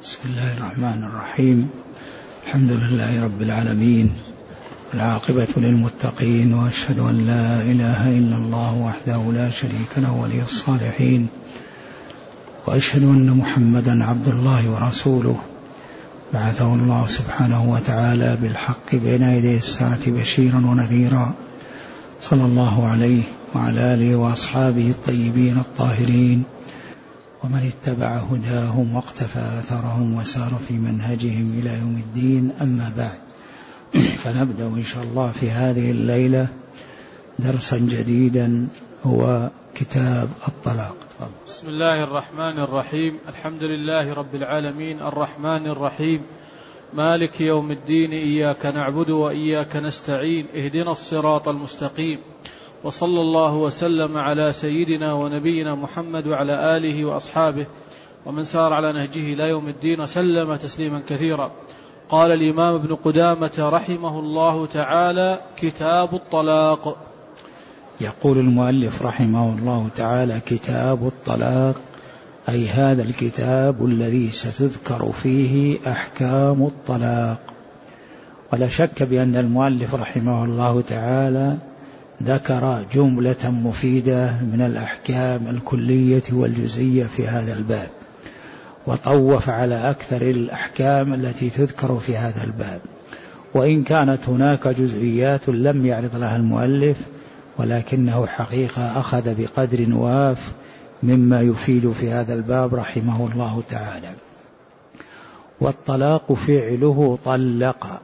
بسم الله الرحمن الرحيم. الحمد لله رب العالمين، والعاقبة للمتقين، وأشهد أن لا إله إلا الله وحده لا شريك له ولي الصالحين، وأشهد أن محمدا عبد الله ورسوله بعثه الله سبحانه وتعالى بالحق بين يدي الساعة بشيرا ونذيرا، صلى الله عليه وعلى آله وأصحابه الطيبين الطاهرين ومن اتبع هداهم واقتفى أثرهم وسار في منهجهم إلى يوم الدين. أما بعد، فنبدأ إن شاء الله في هذه الليلة درسا جديدا هو كتاب الطلاق. بسم الله الرحمن الرحيم. الحمد لله رب العالمين، الرحمن الرحيم، مالك يوم الدين، إياك نعبد وإياك نستعين، اهدنا الصراط المستقيم، وصلى الله وسلم على سيدنا ونبينا محمد وعلى آله وأصحابه ومن سار على نهجه إلى يوم الدين وسلم تسليما كثيرا. قال الإمام ابن قدامة رحمه الله تعالى: كتاب الطلاق. يقول المؤلف رحمه الله تعالى: كتاب الطلاق، أي هذا الكتاب الذي ستذكر فيه أحكام الطلاق. ولا شك بأن المؤلف رحمه الله تعالى ذكر جملة مفيدة من الأحكام الكلية والجزئية في هذا الباب، وطوف على أكثر الأحكام التي تذكر في هذا الباب، وإن كانت هناك جزئيات لم يعرض لها المؤلف، ولكنه حقيقة أخذ بقدر واف مما يفيد في هذا الباب رحمه الله تعالى. والطلاق فعله طلق،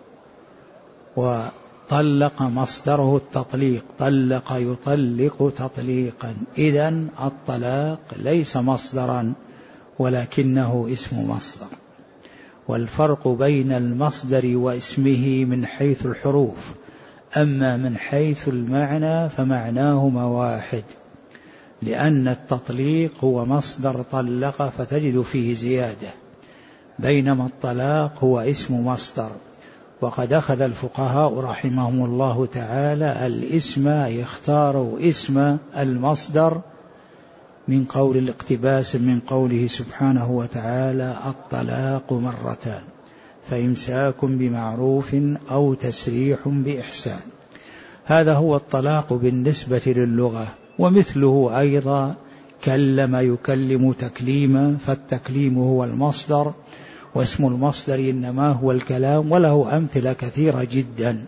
وطلق مصدره التطليق، طلق يطلق تطليقا، إذن الطلاق ليس مصدرا ولكنه اسم مصدر. والفرق بين المصدر واسمه من حيث الحروف، أما من حيث المعنى فمعناهما واحد، لأن التطليق هو مصدر طلق فتجد فيه زيادة، بينما الطلاق هو اسم مصدر. وقد أخذ الفقهاء رحمهم الله تعالى الاسم، يختاروا اسم المصدر من قول الاقتباس من قوله سبحانه وتعالى: الطلاق مرتان، فإمساك بمعروف أو تسريح بإحسان. هذا هو الطلاق بالنسبة للغة. ومثله أيضا كلم يكلم تكليما، فالتكليم هو المصدر، واسم المصدر إنما هو الكلام، وله أمثلة كثيرة جدا.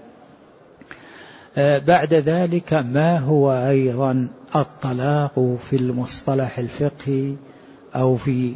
بعد ذلك ما هو أيضا الطلاق في المصطلح الفقهي أو في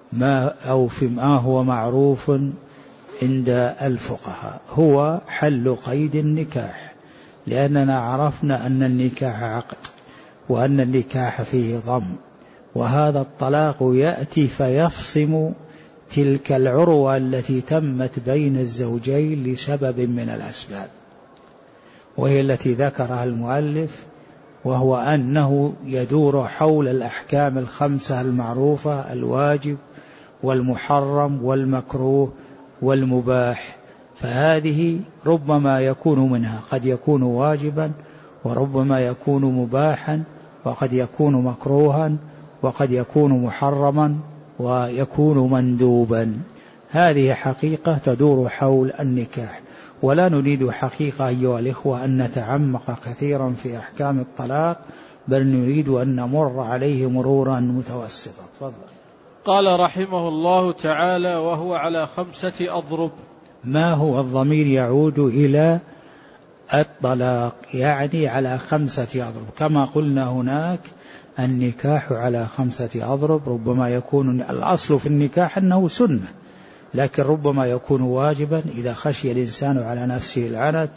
ما هو معروف عند الفقهاء، هو حل قيد النكاح، لأننا عرفنا أن النكاح عقد، وأن النكاح فيه ضم، وهذا الطلاق يأتي فيفصم تلك العروة التي تمت بين الزوجين لسبب من الأسباب، وهي التي ذكرها المؤلف، وهو أنه يدور حول الأحكام الخمسة المعروفة: الواجب والمحرم والمكروه والمباح. فهذه ربما يكون منها قد يكون واجبا، وربما يكون مباحا، وقد يكون مكروها، وقد يكون محرما، ويكون مندوبا. هذه حقيقة تدور حول النكاح. ولا نريد حقيقة أيها الإخوة أن نتعمق كثيرا في أحكام الطلاق، بل نريد أن نمر عليه مرورا متوسطا. تفضل. قال رحمه الله تعالى: وهو على 5 أضرب. ما هو الضمير يعود إلى الطلاق، يعني على 5 أضرب. كما قلنا هناك النكاح على 5 أضرب، ربما يكون الأصل في النكاح أنه سنة، لكن ربما يكون واجبا إذا خشي الإنسان على نفسه العنت،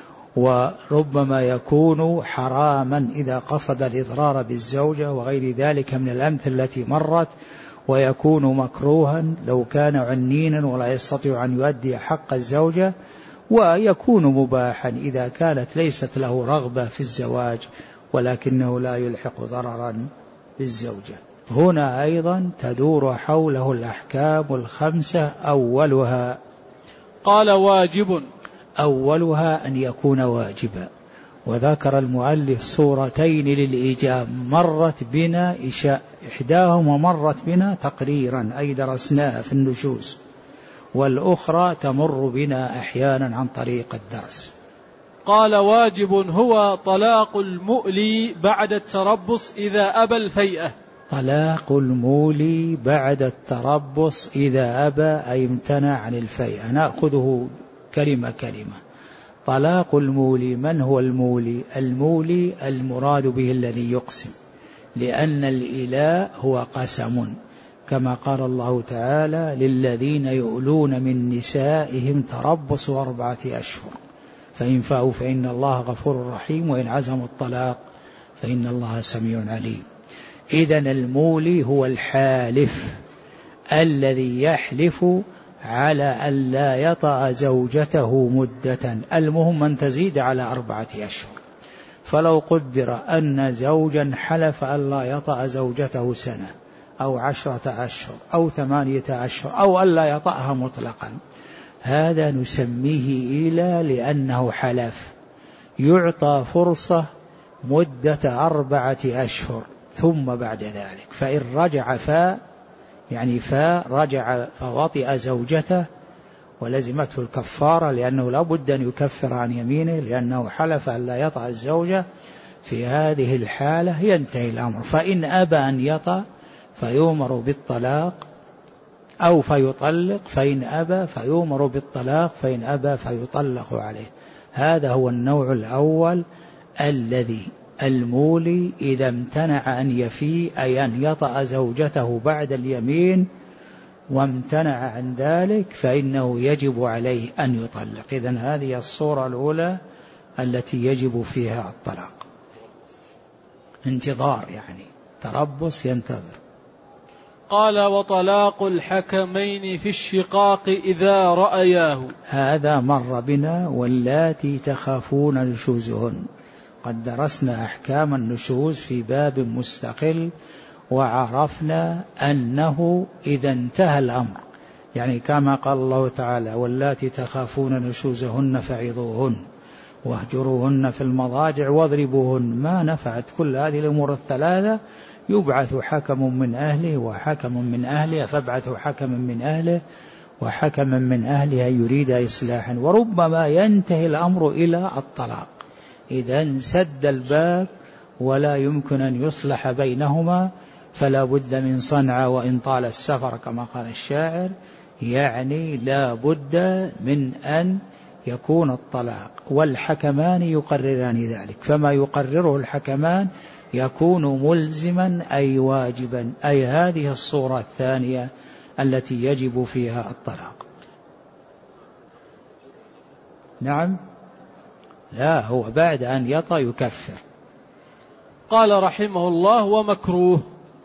وربما يكون حراما إذا قصد الإضرار بالزوجة، وغير ذلك من الأمثلة التي مرت، ويكون مكروها لو كان عنينا ولا يستطيع أن يؤدي حق الزوجة، ويكون مباحا إذا كانت ليست له رغبة في الزواج ولكنه لا يلحق ضررا بالزوجة. هنا أيضا تدور حوله الأحكام 5. أولها، قال: واجب. أولها أن يكون واجبا، وذكر المؤلف صورتين للإيجاب مرت بنا إحداهما مرت بنا تقريرا أي درسناها في النشوز، والأخرى تمر بنا أحيانا عن طريق الدرس. قال: واجب هو طلاق المؤلي بعد التربص إذا أبى الفيئة. طلاق المولي بعد التربص إذا أبى أي امتنع عن الفيئة. نأخذه كلمة كلمة. طلاق المولي، من هو المولي؟ المولي المراد به الذي يقسم، لأن الإلاء هو قسم، كما قال الله تعالى: للذين يؤلون من نسائهم تربص 4 أشهر فإن فاءوا فإن الله غفور رحيم وإن عزموا الطلاق فإن الله سميع عليم. إذن المولي هو الحالف الذي يحلف على أن لا يطأ زوجته مدة، المهم أن تزيد على 4 أشهر. فلو قدر أن زوجا حلف أن لا يطأ زوجته سنة أو 10 أشهر أو 8 أشهر أو أن لا يطأها مطلقا، هذا نسميه إيلى لأنه حلف، يعطى فرصة مدة 4 أشهر، ثم بعد ذلك فإن رجع يعني رجع فوطئ زوجته ولزمته الكفارة، لأنه لا بد أن يكفر عن يمينه لأنه حلف أن لا يطأ الزوجة، في هذه الحالة ينتهي الأمر. فإن أبى أن يطأ فيؤمر بالطلاق أو فيطلق، فإن أبى فيؤمر بالطلاق، فإن أبى فيطلق عليه. هذا هو النوع الأول الذي المولي إذا امتنع أن يفي أي أن يطأ زوجته بعد اليمين وامتنع عن ذلك فإنه يجب عليه أن يطلق. إذن هذه الصورة الأولى التي يجب فيها الطلاق. انتظار يعني تربص ينتظر. قال: وطلاق الحكمين في الشقاق إذا رأياه. هذا مر بنا. واللاتي تخافون نشوزهن، قد درسنا أحكام النشوز في باب مستقل، وعرفنا أنه إذا انتهى الأمر، يعني كما قال الله تعالى: واللاتي تخافون نشوزهن فعظوهن واهجروهن في المضاجع واضربوهن، ما نفعت كل هذه الأمور الثلاثة، يبعث حكم من أهله وحكم من أهلها، فابعثوا حكما من أهله وحكما من أهلها يريد إصلاحا، وربما ينتهي الأمر إلى الطلاق. إذا سد الباب ولا يمكن أن يصلح بينهما، فلا بد من صنعة وإن طال السفر كما قال الشاعر، يعني لا بد من أن يكون الطلاق، والحكمان يقرران ذلك، فما يقرره الحكمان يكون ملزما أي واجبا، أي هذه الصورة الثانية التي يجب فيها الطلاق. نعم، لا، هو بعد أن يطأ يكفر. قال رحمه الله: ومكروه.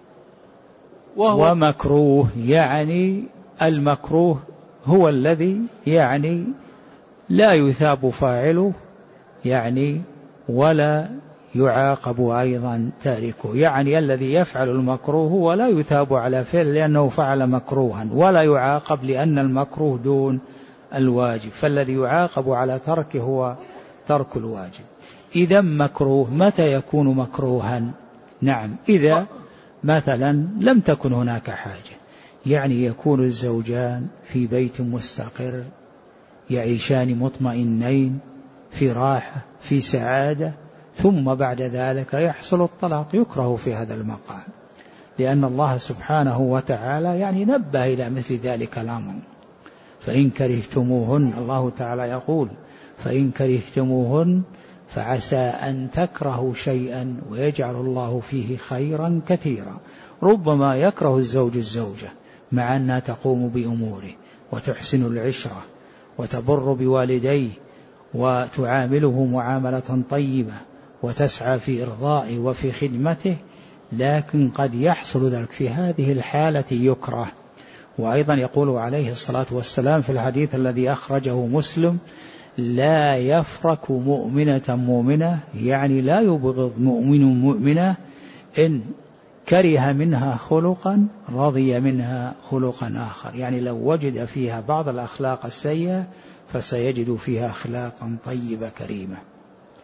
ومكروه يعني المكروه هو الذي يعني لا يثاب فاعله، يعني ولا يعاقب أيضا تاركه، يعني الذي يفعل المكروه ولا يثاب على فعل لأنه فعل مكروها، ولا يعاقب لأن المكروه دون الواجب، فالذي يعاقب على تركه هو ترك الواجب. إذا مكروه متى يكون مكروها؟ نعم، إذا مثلا لم تكن هناك حاجة، يعني يكون الزوجان في بيت مستقر يعيشان مطمئنين في راحة في سعادة، ثم بعد ذلك يحصل الطلاق، يكره في هذا المقام، لأن الله سبحانه وتعالى يعني نبه إلى مثل ذلك الأمر. فإن كرهتموهن، الله تعالى يقول: فإن كرهتموهن فعسى أن تكرهوا شيئا ويجعل الله فيه خيرا كثيرا. ربما يكره الزوج الزوجة مع أنها تقوم بأموره وتحسن العشرة وتبر بوالديه وتعامله معاملة طيبة وتسعى في إرضائه وفي خدمته، لكن قد يحصل ذلك، في هذه الحالة يكره. وأيضا يقول عليه الصلاة والسلام في الحديث الذي أخرجه مسلم: لا يفرك مؤمنة مؤمنة، يعني لا يبغض مؤمن مؤمنة إن كره منها خلقا رضي منها خلقا آخر، يعني لو وجد فيها بعض الأخلاق السيئة فسيجد فيها أخلاقا طيبة كريمة.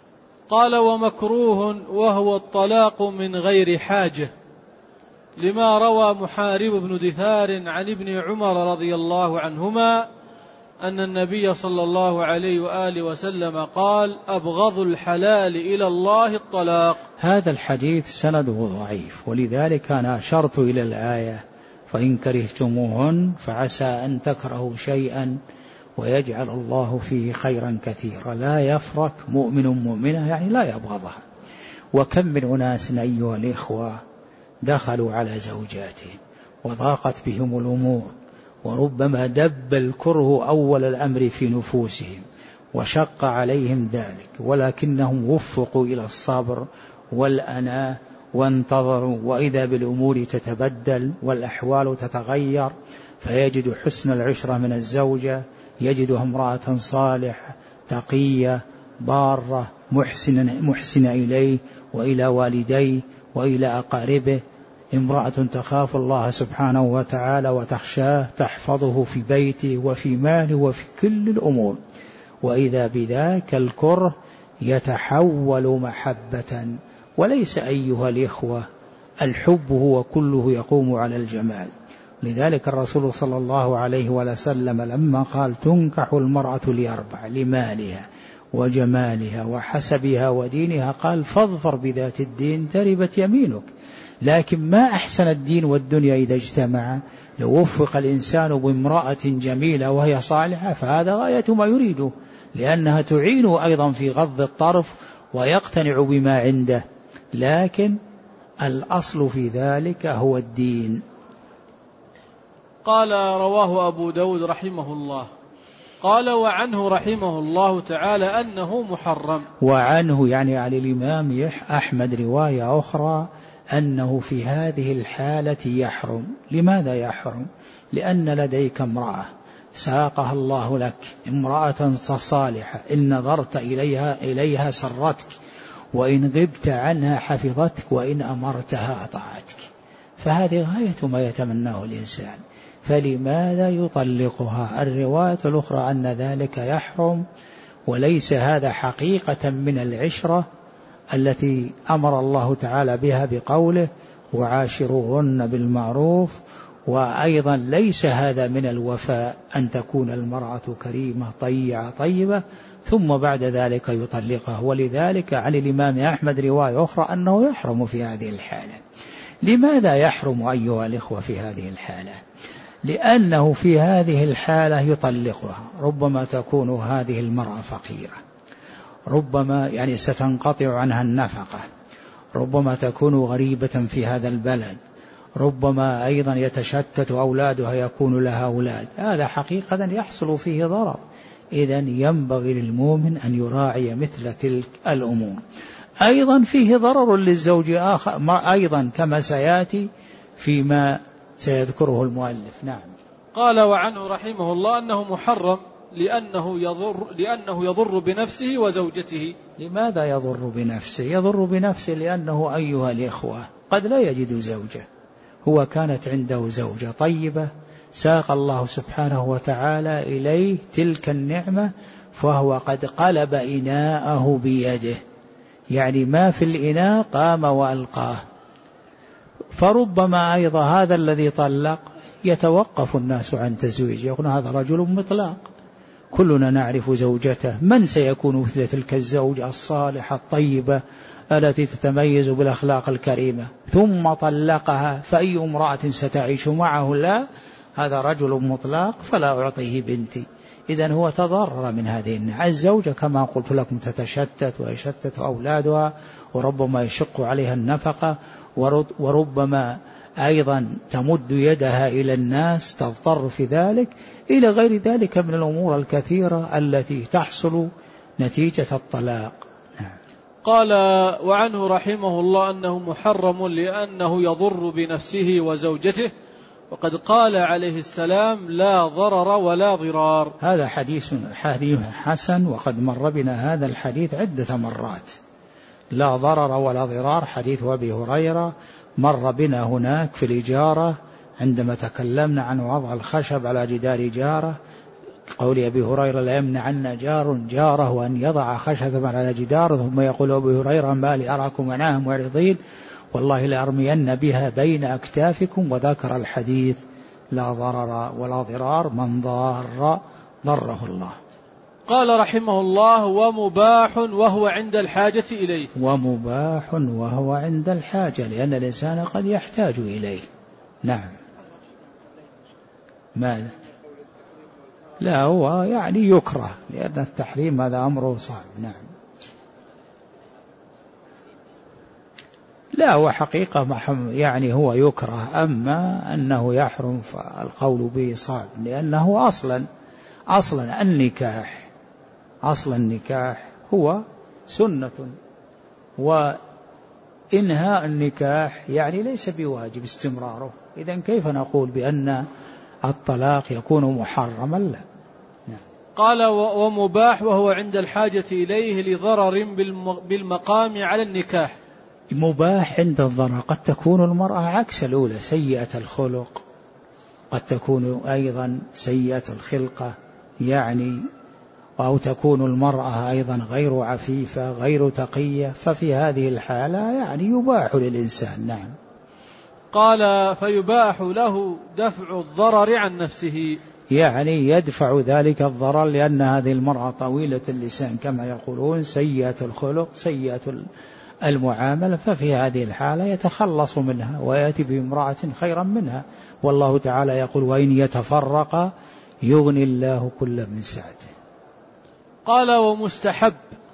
قال: ومكروه وهو الطلاق من غير حاجة، لما روى محارب بن دثار عن ابن عمر رضي الله عنهما أن النبي صلى الله عليه وآله وسلم قال: أبغض الحلال إلى الله الطلاق. هذا الحديث سنده ضعيف، ولذلك أنا أشرت إلى الآية: فإن كرهتموهن فعسى أن تكرهوا شيئا ويجعل الله فيه خيرا كثيرا. لا يفرق مؤمن مؤمنة، يعني لا يبغضها. وكم من أناس أيها الإخوة دخلوا على زوجاتهم وضاقت بهم الأمور، وربما دب الكره أول الأمر في نفوسهم وشق عليهم ذلك، ولكنهم وفقوا إلى الصبر والأناة وانتظروا، وإذا بالأمور تتبدل والأحوال تتغير، فيجد حسن العشرة من الزوجة، يجدها امرأة صالحة تقية بارة محسنة إليه وإلى والديه وإلى أقاربه، امرأة تخاف الله سبحانه وتعالى وتخشاه، تحفظه في بيته وفي ماله وفي كل الأمور. وإذا بذاك الكره يتحول محبة. وليس أيها الإخوة الحب هو كله يقوم على الجمال. لذلك الرسول صلى الله عليه وسلم لما قال: تنكح المرأة لأربع: لمالها وجمالها وحسبها ودينها، قال: فاظفر بذات الدين تربت يمينك. لكن ما أحسن الدين والدنيا إذا اجتمع. لو وفق الإنسان بامرأة جميلة وهي صالحة فهذا غاية ما يريده، لأنها تعينه أيضا في غض الطرف ويقتنع بما عنده. لكن الأصل في ذلك هو الدين. قال: رواه أبو داود رحمه الله. قال: وعنه رحمه الله تعالى أنه محرم. وعنه يعني على الإمام أحمد رواية أخرى أنه في هذه الحالة يحرم. لماذا يحرم؟ لأن لديك امرأة ساقها الله لك، امرأة صالحة، إن نظرت إليها سرتك، وإن غبت عنها حفظتك، وإن أمرتها أطاعتك، فهذه غاية ما يتمناه الإنسان. فلماذا يطلقها؟ الرواية الأخرى أن ذلك يحرم، وليس هذا حقيقة من العشرة التي أمر الله تعالى بها بقوله: وعاشروهن بالمعروف. وأيضا ليس هذا من الوفاء أن تكون المرأة كريمة طيبة ثم بعد ذلك يطلقها. ولذلك عن الإمام أحمد رواية أخرى أنه يحرم في هذه الحالة. لماذا يحرم أيها الإخوة في هذه الحالة؟ لأنه في هذه الحالة يطلقها، ربما تكون هذه المرأة فقيرة، ربما يعني ستنقطع عنها النفقة، ربما تكون غريبة في هذا البلد، ربما أيضا يتشتت أولادها يكون لها أولاد، هذا حقيقة يحصل فيه ضرر. إذن ينبغي للمؤمن أن يراعي مثل تلك الأمور. أيضا فيه ضرر للزوج آخر أيضا كما سيأتي فيما سيذكره المؤلف. نعم. قال: وعنه رحمه الله أنه محرم لأنه يضر بنفسه وزوجته. لماذا يضر بنفسه؟ يضر بنفسه لأنه أيها الإخوة قد لا يجد زوجة، هو كانت عنده زوجة طيبة ساق الله سبحانه وتعالى إليه تلك النعمة، فهو قد قلب إناءه بيده، يعني ما في الإناء قام وألقاه. فربما أيضا هذا الذي طلق يتوقف الناس عن تزويجه، يقول هذا رجل مطلق، كلنا نعرف زوجته، من سيكون مثل تلك الزوجة الصالحة الطيبة التي تتميز بالأخلاق الكريمة؟ ثم طلقها، فأي امرأة ستعيش معه؟ لا، هذا رجل مطلق فلا أعطيه بنتي. إذن هو تضرر من هذه النعمة. الزوجة كما قلت لكم تتشتت ويشتت أولادها، وربما يشق عليها النفقة، وربما أيضا تمد يدها إلى الناس تضطر في ذلك، إلى غير ذلك من الأمور الكثيرة التي تحصل نتيجة الطلاق. قال: وعنه رحمه الله أنه محرم لأنه يضر بنفسه وزوجته، وقد قال عليه السلام: لا ضرر ولا ضرار. هذا حديث حسن، وقد مر بنا هذا الحديث عدة مرات. لا ضرر ولا ضرار، حديث أبي هريرة مر بنا هناك في الإجارة عندما تكلمنا عن وضع الخشب على جدار إجارة، قول أبي هريرة: لا يمنعن جار جاره أن يضع خشبة على جدار ثم يقول أبي هريرة: ما لي أراكم عنها معرضين والله لأرمين بها بين أكتافكم. وذكر الحديث: لا ضرر ولا ضرار، من ضار ضره الله. قال رحمه الله: ومباح وهو عند الحاجة إليه. ومباح وهو عند الحاجة، لأن الإنسان قد يحتاج إليه. نعم. ماذا؟ لا، هو يعني يكره، لأن التحريم هذا أمره صعب. نعم. لا، هو حقيقة يعني هو يكره، أما أنه يحرم فالقول به صعب، لأنه أصلا النكاح، أصل النكاح هو سنة، وإنهاء النكاح يعني ليس بواجب استمراره. إذن كيف نقول بأن الطلاق يكون محرما؟ لا. نعم. قال: ومباح وهو عند الحاجة إليه لضرر بالمقام على النكاح. مباح عند الضرر، قد تكون المرأة عكس الأولى سيئة الخلق، قد تكون أيضا سيئة الخلقة يعني، أو تكون المرأة أيضا غير عفيفة غير تقية، ففي هذه الحالة يعني يباح للإنسان. نعم. قال: فيباح له دفع الضرر عن نفسه، يعني يدفع ذلك الضرر، لأن هذه المرأة طويلة اللسان كما يقولون، سيئة الخلق سيئة المعاملة، ففي هذه الحالة يتخلص منها ويأتي بامرأة خيرا منها. والله تعالى يقول: وإن يتفرق يغني الله كل من سعته. قال: ومستحب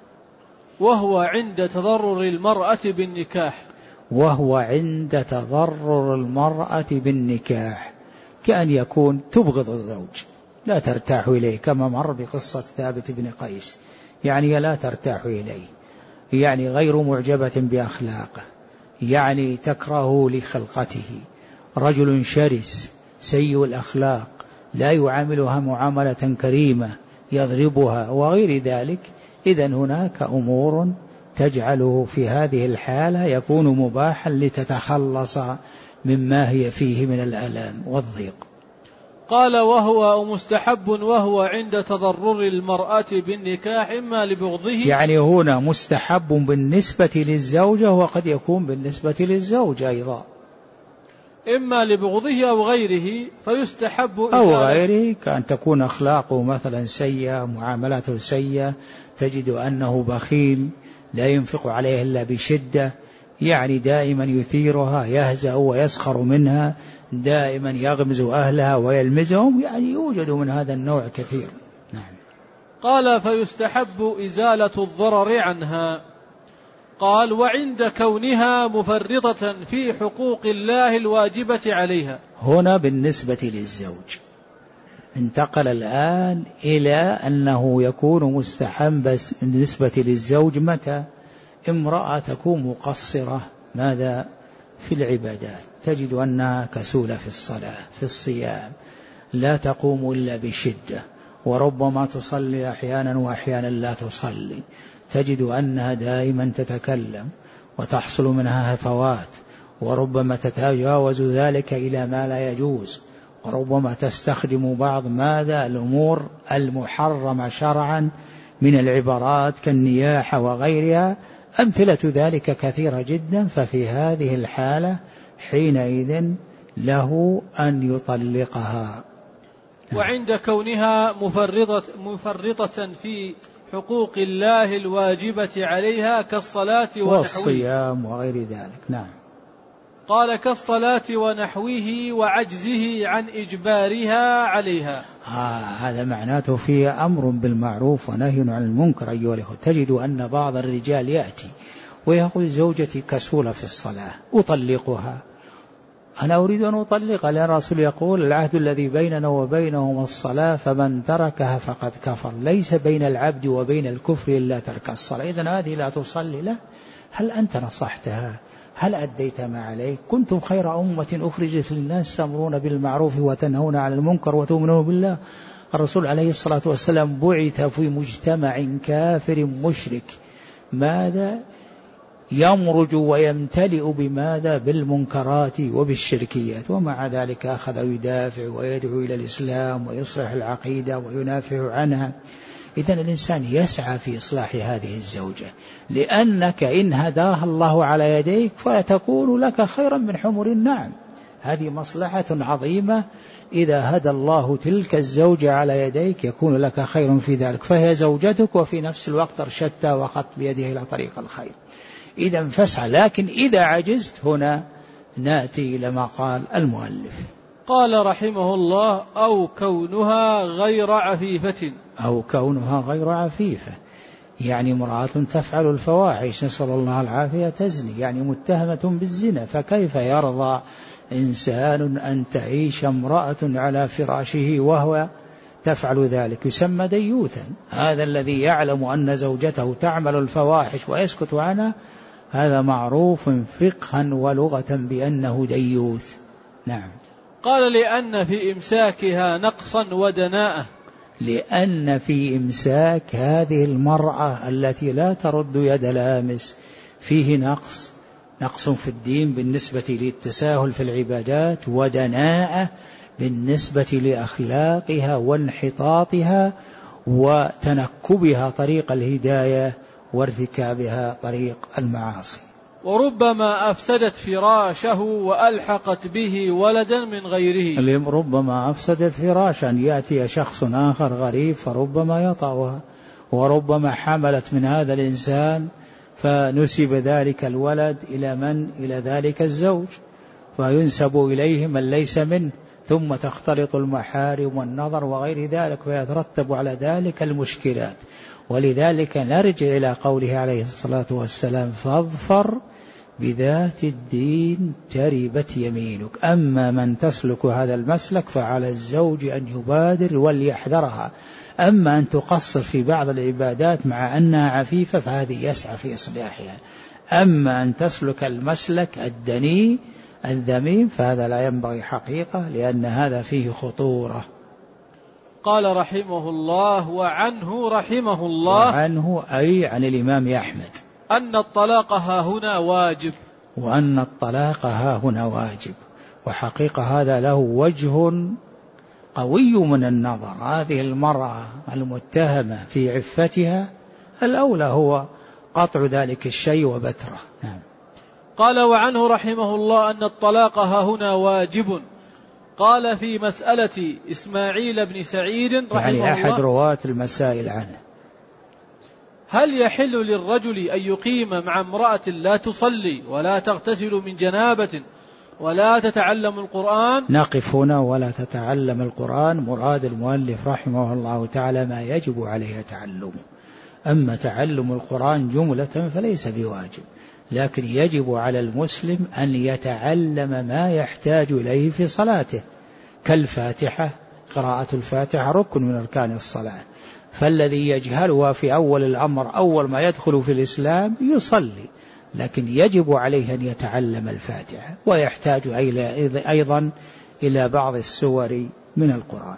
وهو عند تضرر المرأة بالنكاح. وهو عند تضرر المرأة بالنكاح، كأن يكون تبغض الزوج لا ترتاح إليه، كما مر بقصة ثابت بن قيس، يعني لا ترتاح إليه، يعني غير معجبة بأخلاقه، يعني تكره لخلقته، رجل شرس سيء الأخلاق لا يعاملها معاملة كريمة، يضربها وغير ذلك. إذن هناك أمور تجعله في هذه الحالة يكون مباحا لتتخلص مما هي فيه من الألام والضيق. قال: وهو مستحب وهو عند تضرر المرأة بالنكاح إما لبغضه، يعني هنا مستحب بالنسبة للزوجة، وقد يكون بالنسبة للزوج أيضا، إما لبغضه أو غيره، فيستحب أو غيره، كأن تكون أخلاقه مثلا سيئة، معاملاته سيئة، تجد أنه بخيل لا ينفق عليها إلا بشدة، يعني دائما يثيرها، يهزأ ويسخر منها، دائما يغمز أهلها ويلمزهم، يعني يوجد من هذا النوع كثير. نعم. قال: فيستحب إزالة الضرر عنها. قال: وعند كونها مفرطة في حقوق الله الواجبة عليها. هنا بالنسبة للزوج، انتقل الآن إلى أنه يكون مستحب بالنسبة للزوج متى؟ امرأة تكون مقصرة ماذا؟ في العبادات، تجد أنها كسولة في الصلاة في الصيام، لا تقوم إلا بشدة، وربما تصلي أحيانا وأحيانا لا تصلي، تجد أنها دائما تتكلم وتحصل منها هفوات، وربما تتجاوز ذلك إلى ما لا يجوز، وربما تستخدم بعض ماذا؟ الأمور المحرمة شرعا من العبارات كالنياحة وغيرها، أمثلة ذلك كثيرة جدا. ففي هذه الحالة حينئذ له أن يطلقها. وعند كونها مفرطة في حقوق الله الواجبة عليها كالصلاة والصيام وغير ذلك. نعم. قال: كالصلاة ونحوه وعجزه عن إجبارها عليها. هذا معناته فيه أمر بالمعروف ونهي عن المنكر. أيها الأخوة، تجد أن بعض الرجال يأتي ويقول: زوجتي كسولة في الصلاة أطلقها، أنا أريد أن أطلقها، لأن الرسول يقول: العهد الذي بيننا وبينهم الصلاة فمن تركها فقد كفر، ليس بين العبد وبين الكفر إلا ترك الصلاة. إذن هذه لا تصلي له، هل أنت نصحتها؟ هل أديت ما عليك؟ كنتم خير أمة أخرجت للناس تأمرون بالمعروف وتنهون عن المنكر وتؤمنون بالله. الرسول عليه الصلاة والسلام بعث في مجتمع كافر مشرك، ماذا؟ يمرج ويمتلئ بماذا؟ بالمنكرات وبالشركيات، ومع ذلك أخذ يدافع ويدعو إلى الإسلام ويصلح العقيدة وينافع عنها. إذن الإنسان يسعى في إصلاح هذه الزوجة، لأنك إن هداها الله على يديك فتكون لك خيرا من حمر النعم. هذه مصلحة عظيمة، إذا هدى الله تلك الزوجة على يديك يكون لك خير في ذلك، فهي زوجتك وفي نفس الوقت أرشدت وأخذت بيده إلى طريق الخير. إذا فاسعى. لكن إذا عجزت هنا نأتي إلى ما قال المؤلف. قال رحمه الله: أو كونها غير عفيفة. أو كونها غير عفيفة يعني امرأة تفعل الفواحش، نسأل الله العافية، تزني، يعني متهمة بالزنا، فكيف يرضى إنسان أن تعيش امرأة على فراشه وهو تفعل ذلك؟ يسمى ديوثا. هذا الذي يعلم أن زوجته تعمل الفواحش ويسكت عنها، هذا معروف فقها ولغة بأنه ديوث. نعم. قال: لأن في إمساكها نقصا ودناءة. لأن في إمساك هذه المرأة التي لا ترد يد لامس فيه نقص في الدين بالنسبة للتساهل في العبادات، ودناءة بالنسبة لأخلاقها وانحطاطها وتنكبها طريق الهداية وارتكابها طريق المعاصي. وربما أفسدت فراشه وألحقت به ولدا من غيره. ربما أفسدت فراشا، يأتي شخص آخر غريب فربما يطأها، وربما حملت من هذا الإنسان فنسب ذلك الولد إلى من؟ إلى ذلك الزوج، فينسب إليه من ليس منه، ثم تختلط المحارم والنظر وغير ذلك، ويترتب على ذلك المشكلات. ولذلك نرجع إلى قوله عليه الصلاة والسلام: فاظفر بذات الدين تربت يمينك. أما من تسلك هذا المسلك فعلى الزوج أن يبادر وليحذرها. أما أن تقصر في بعض العبادات مع أنها عفيفة فهذه يسعى في إصلاحها. أما أن تسلك المسلك الدني الذميم فهذا لا ينبغي حقيقة، لأن هذا فيه خطورة. قال رحمه الله: وعنه رحمه الله، وعنه أي عن الإمام أحمد، أن الطلاق ها هنا واجب. وأن الطلاق ها هنا واجب. وحقيقة هذا له وجه قوي من النظر. هذه المرأة المتهمة في عفتها الأولى هو قطع ذلك الشيء وبتره. نعم. قال: وعنه رحمه الله أن الطلاق ها هنا واجب. قال: في مسألة إسماعيل بن سعيد رحمه يعني الله، أحد رواة المسائل عنه: هل يحل للرجل أن يقيم مع امرأة لا تصلي ولا تغتسل من جنابة ولا تتعلم القرآن؟ نقف هنا. ولا تتعلم القرآن مراد المؤلف رحمه الله تعالى ما يجب عليه تعلمه. أما تعلم القرآن جملة فليس بواجب، لكن يجب على المسلم أن يتعلم ما يحتاج إليه في صلاته، كالفاتحة. قراءة الفاتحة ركن من أركان الصلاة، فالذي يجهلها في أول الأمر أول ما يدخل في الإسلام يصلي، لكن يجب عليه أن يتعلم الفاتحة، ويحتاج أيضا إلى بعض السور من القرآن.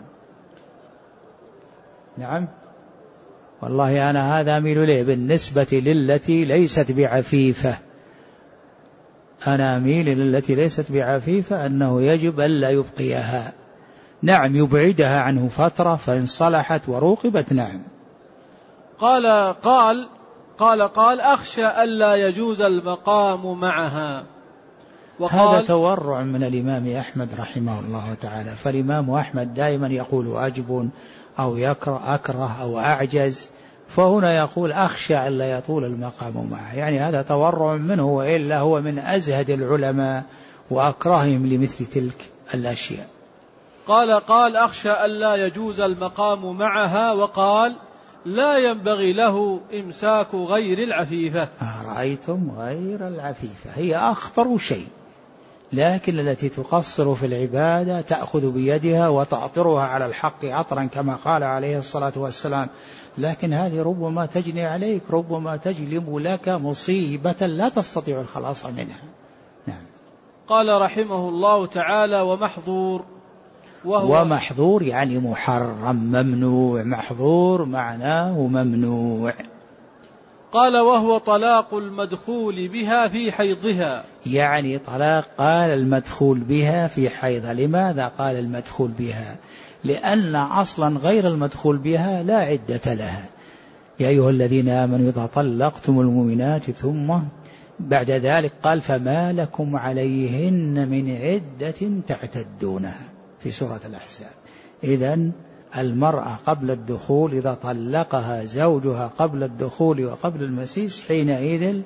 نعم. والله أنا هذا أميل له بالنسبة للتي ليست بعفيفة. أنا أميل للتي ليست بعفيفة أنه يجب ألا يبقيها. نعم، يبعدها عنه فترة فإن صلحت وروقبت. نعم. قال أخشى ألا يجوز المقام معها. هذا تورع من الإمام أحمد رحمه الله تعالى. فالإمام أحمد دائما يقول أجب أو أكره أو أعجز، فهنا يقول أخشى ألا يطول المقام معه، يعني هذا تورع منه، وإلا هو من أزهد العلماء وأكرههم لمثل تلك الأشياء. قال أخشى ألا يجوز المقام معها. وقال: لا ينبغي له إمساك غير العفيفة. رأيتم؟ غير العفيفة هي أخطر شيء، لكن التي تقصر في العبادة تأخذ بيدها وتعطرها على الحق عطرا كما قال عليه الصلاة والسلام، لكن هذه ربما تجني عليك، ربما تجلب لك مصيبة لا تستطيع الخلاص منها. نعم. قال رحمه الله تعالى: ومحظور يعني محرم، ممنوع. محظور معناه ممنوع. قال وهو طلاق المدخول بها في حيضها. يعني طلاق قال المدخول بها في حيضها. لماذا قال المدخول بها؟ لأن أصلا غير المدخول بها لا عدة لها. يا أيها الذين آمنوا إذا طلقتم المؤمنات ثم بعد ذلك قال فما لكم عليهن من عدة تعتدونها في سورة الأحزاب. إذن المرأة قبل الدخول إذا طلقها زوجها قبل الدخول وقبل المسيس حينئذ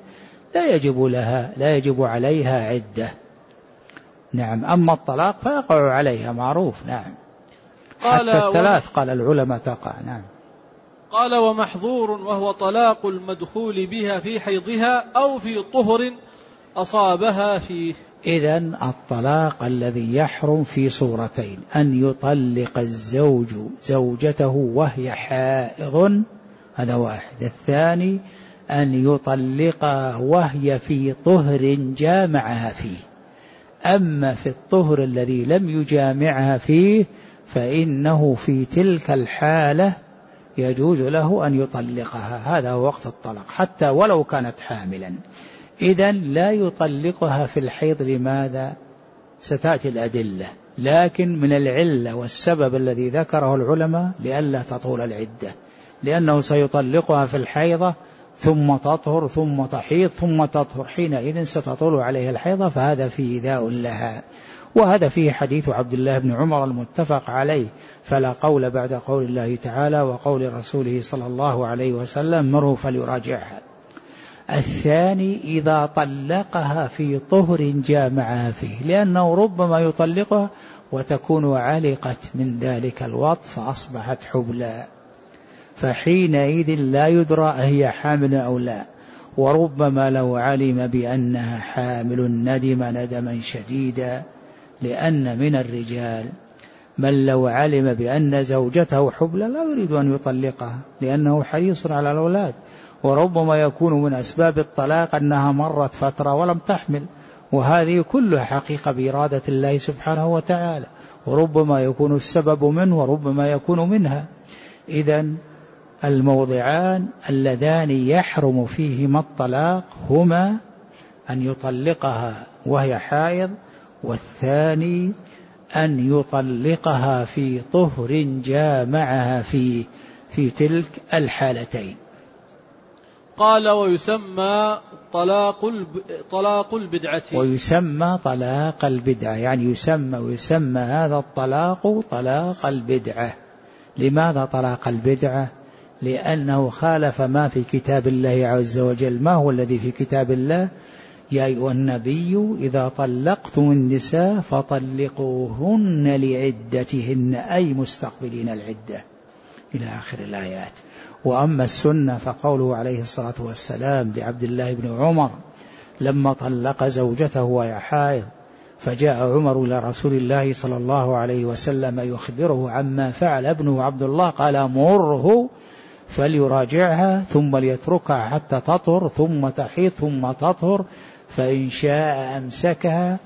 لا يجب عليها عدة. نعم. أما الطلاق فيقع عليها معروف. نعم. حتى الثلاث قال العلماء تقع. نعم. قال ومحظور وهو طلاق المدخول بها في حيضها أو في طهر أصابها فيه. إذن الطلاق الذي يحرم في صورتين: أن يطلق الزوج زوجته وهي حائض، هذا واحد. الثاني أن يطلقها وهي في طهر جامعها فيه. أما في الطهر الذي لم يجامعها فيه فإنه في تلك الحالة يجوز له أن يطلقها، هذا هو وقت الطلاق حتى ولو كانت حاملا. إذن لا يطلقها في الحيض. لماذا؟ ستأتي الأدلة. لكن من العلة والسبب الذي ذكره العلماء لئلا تطول العدة، لأنه سيطلقها في الحيضة ثم تطهر ثم تحيض ثم تطهر، حينئذ ستطول عليها الحيضة، فهذا فيه إيذاء لها. وهذا فيه حديث عبد الله بن عمر المتفق عليه: فلا قول بعد قول الله تعالى وقول رسوله صلى الله عليه وسلم مره فليراجعها. الثاني إذا طلقها في طهر جامعها فيه، لأنه ربما يطلقها وتكون علقت من ذلك الوطء فأصبحت حبلا، فحينئذ لا يدرى هي حامل أو لا. وربما لو علم بأنها حامل ندم ندما شديدا، لأن من الرجال من لو علم بأن زوجته حبلا لا يريد أن يطلقها لأنه حريص على الأولاد. وربما يكون من أسباب الطلاق أنها مرت فترة ولم تحمل، وهذه كلها حقيقة بإرادة الله سبحانه وتعالى، وربما يكون السبب منه وربما يكون منها. إذن الموضعان اللذان يحرم فيهما الطلاق هما أن يطلقها وهي حائض، والثاني أن يطلقها في طهر جامعها في تلك الحالتين. قال ويسمى طلاق البدعة. ويسمى طلاق البدعة، يعني يسمى هذا الطلاق طلاق البدعة. لماذا طلاق البدعة؟ لأنه خالف ما في كتاب الله عز وجل. ما هو الذي في كتاب الله؟ يا أيها النبي إذا طلقتم النساء فطلقوهن لعدتهن، أي مستقبلين العدة، إلى آخر الآيات. وأما السنة فقوله عليه الصلاة والسلام لعبد الله بن عمر لما طلق زوجته وهي حائض، فجاء عمر إلى رسول الله صلى الله عليه وسلم يخبره عما فعل ابنه عبد الله، قال مره فليراجعها ثم ليتركها حتى تطهر ثم تحيض ثم تطهر، فإن شاء أمسكها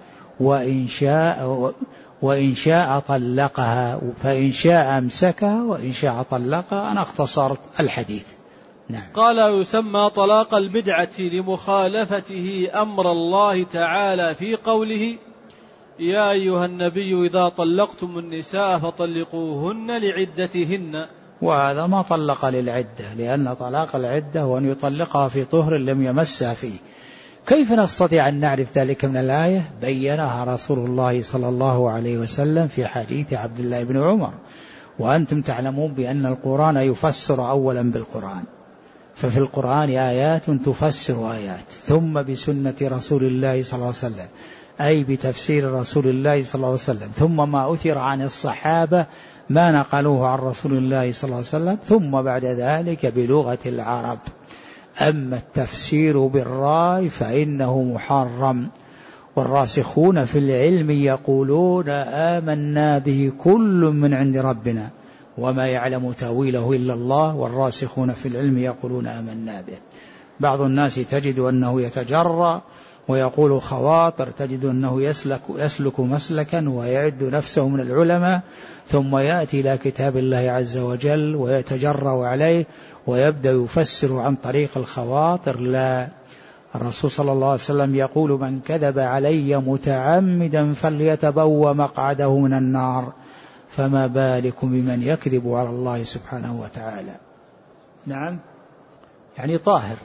وإن شاء طلقها، فإن شاء أمسكها وإن شاء طلقها. أنا اختصرت الحديث. نعم. قال يسمى طلاق البدعة لمخالفته أمر الله تعالى في قوله يا أيها النبي إذا طلقتم النساء فطلقوهن لعدتهن. وهذا ما طلق للعدة، لأن طلاق العدة هو أن يطلقها في طهر لم يمسها فيه. كيف نستطيع أن نعرف ذلك من الآية؟ بينها رسول الله صلى الله عليه وسلم في حديث عبد الله بن عمر. وأنتم تعلمون بأن القرآن يفسر أولا بالقرآن، ففي القرآن آيات تفسر آيات، ثم بسنة رسول الله صلى الله عليه وسلم، أي بتفسير رسول الله صلى الله عليه وسلم، ثم ما أثر عن الصحابة ما نقلوه عن رسول الله صلى الله عليه وسلم، ثم بعد ذلك بلغة العرب. أما التفسير بالرأي فإنه محرم. والراسخون في العلم يقولون آمنا به كل من عند ربنا وما يعلم تأويله إلا الله، والراسخون في العلم يقولون آمنا به. بعض الناس تجد أنه يتجرأ ويقول خواطر، تجد أنه يسلك مسلكا ويعد نفسه من العلماء، ثم يأتي إلى كتاب الله عز وجل ويتجرأ عليه ويبدأ يفسر عن طريق الخواطر. لا، الرسول صلى الله عليه وسلم يقول: من كذب علي متعمدا فليتبوأ مقعده من النار، فما بالكم بمن يكذب على الله سبحانه وتعالى. نعم، يعني طاهر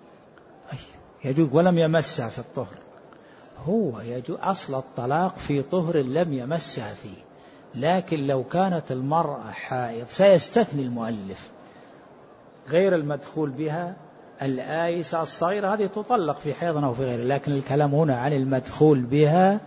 يجوز ولم يمسها في الطهر، هو يجوز أصل الطلاق في طهر لم يمسها فيه، لكن لو كانت المرأة حائض سيستثني المؤلف غير المدخول بها، الآيسة الصغيرة هذه تطلق في حيض أو في غيره، لكن الكلام هنا عن المدخول بها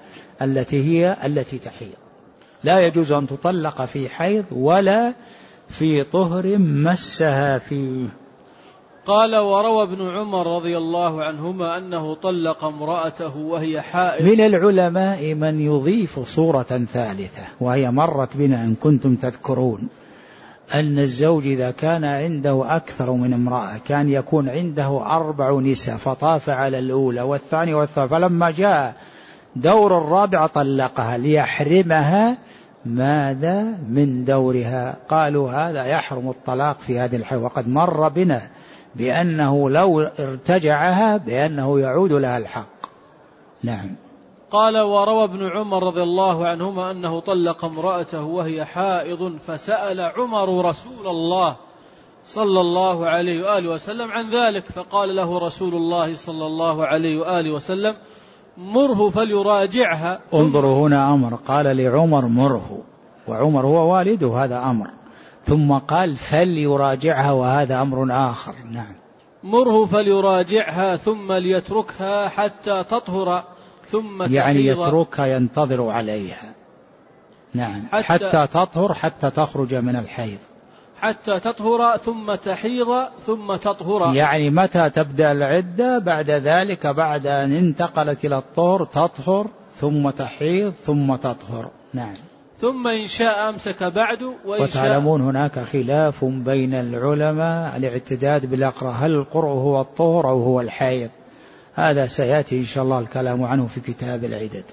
التي تحيض، لا يجوز أن تطلق في حيض ولا في طهر مسها فيه. قال: وروى ابن عمر رضي الله عنهما أنه طلق امرأته وهي حائض. من العلماء من يضيف صورة ثالثة، وهي مرت بنا إن كنتم تذكرون، أن الزوج إذا كان عنده أكثر من امرأة كان يكون عنده 4 نساء، فطاف على الأولى والثانية والثالثة، فلما جاء دور الرابع طلقها ليحرمها ماذا من دورها. قالوا هذا يحرم الطلاق في هذه الحالة، وقد مر بنا بأنه لو ارتجعها بأنه يعود لها الحق. نعم. قال: وروى ابن عمر رضي الله عنهما أنه طلق امرأته وهي حائض، فسأل عمر رسول الله صلى الله عليه وآله وسلم عن ذلك، فقال له رسول الله صلى الله عليه وآله وسلم: مره فليراجعها. انظروا هنا أمر، قال لعمر مره، وعمر هو والده، هذا أمر، ثم قال فليراجعها، وهذا أمر آخر. نعم. مره فليراجعها ثم ليتركها حتى تطهر ثم تحيض، يعني يتركها ينتظر عليها. نعم، حتى تطهر، حتى تخرج من الحيض، حتى تطهر ثم تحيض ثم تطهر، يعني متى تبدأ العدة بعد ذلك، بعد أن انتقلت إلى الطهر تطهر ثم تحيض ثم تطهر. نعم. ثم إن شاء أمسك بعد وتعلمون هناك خلاف بين العلماء الاعتداد بالأقرى، هل القرء هو الطهر أو هو الحيض؟ هذا سيأتي إن شاء الله الكلام عنه في كتاب العدد.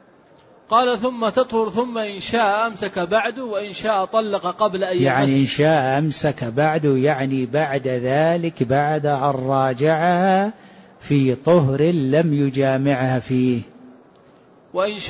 قال: ثم تطهر ثم إن شاء أمسك بعد وإن شاء طلق قبل أن يمس. يعني إن شاء أمسك بعد، يعني بعد ذلك، بعد أن راجعها في طهر لم يجامعها فيه. وإن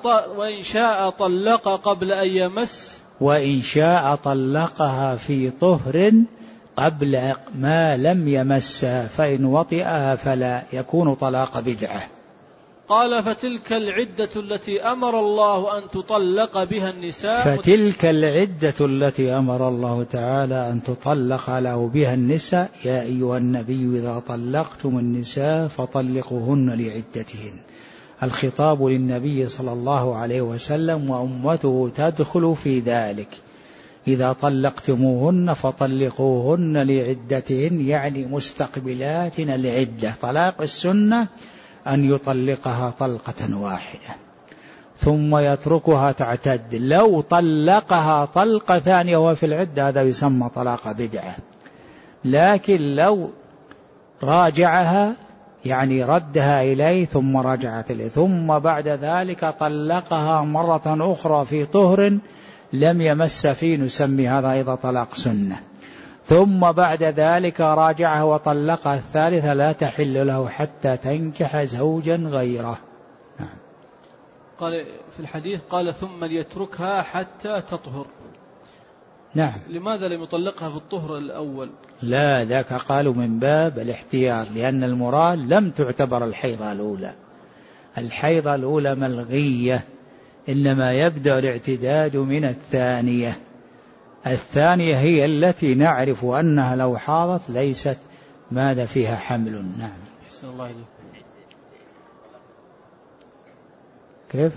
شاء طلق قبل أن يمس، وإن شاء طلقها في طهر قبل ما لم يمسها، فإن وطئها فلا يكون طلاق بدعة. قال: فتلك العدة التي أمر الله أن تطلق بها النساء. فتلك العدة التي أمر الله تعالى أن تطلق له بها النساء. يا أيها النبي إذا طلقتم النساء فطلقوهن لعدتهن. الخطاب للنبي صلى الله عليه وسلم وأمته تدخل في ذلك. إذا طلقتموهن فطلقوهن لعدتهن، يعني مستقبلات العدة. طلاق السنة أن يطلقها طلقة واحدة ثم يتركها تعتد. لو طلقها طلقة ثانية وفي العدة هذا يسمى طلاق بدعة. لكن لو راجعها يعني ردها إليه ثم رجعت إليه، ثم بعد ذلك طلقها مرة أخرى في طهر لم يمس فيه، نسمي هذا أيضا طلاق سنة. ثم بعد ذلك راجعها وطلقها الثالثة لا تحل له حتى تنكح زوجا غيره. نعم. قال في الحديث: قال ثم ليتركها حتى تطهر. نعم. لماذا لم يطلقها في الطهر الأول؟ لا، ذاك قالوا من باب الاحتياط، لأن المراد لم تعتبر الحيضة الأولى. الحيضة الأولى ملغية، إنما يبدأ الاعتداد من الثانية. الثانية هي التي نعرف أنها لو حاضت ليست ماذا فيها حمل. نعم. أحسن الله إليك. كيف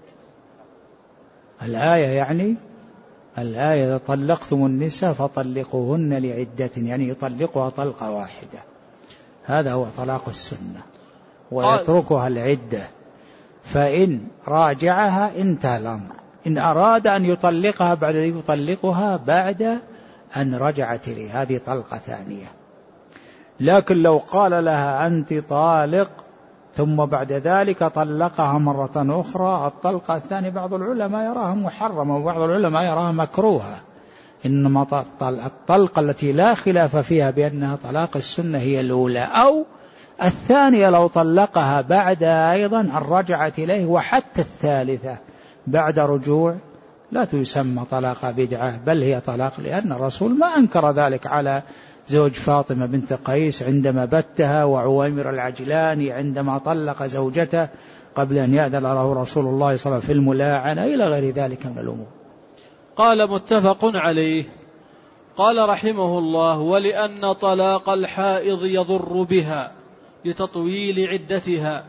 الآية؟ يعني الآية إذا طلقتم النساء فطلقوهن لعدة، يعني يطلقها طلقة واحدة، هذا هو طلاق السنة، ويتركها العدة. فإن راجعها انتهى الأمر. إن أراد أن يطلقها بعد ذلك يطلقها بعد أن رجعت إليه، هذه طلقة ثانية. لكن لو قال لها أنت طالق ثم بعد ذلك طلقها مرة أخرى، الطلقة الثانية بعض العلماء يراها محرمة وبعض العلماء يراها مكروهة. إنما الطلقة التي لا خلاف فيها بأنها طلاق السنة هي الأولى، أو الثانية لو طلقها بعد أيضا أن رجعت إليه، وحتى الثالثة بعد رجوع لا تسمى طلاق بدعة، بل هي طلاق، لأن الرسول ما أنكر ذلك على زوج فاطمة بنت قيس عندما بتها، وعويمر العجلاني عندما طلق زوجته قبل أن يأذن له رسول الله صلى الله عليه وسلم في الملاعنة، إلى غير ذلك من الأمور. قال متفق عليه. قال رحمه الله: ولأن طلاق الحائض يضر بها لتطويل عدتها.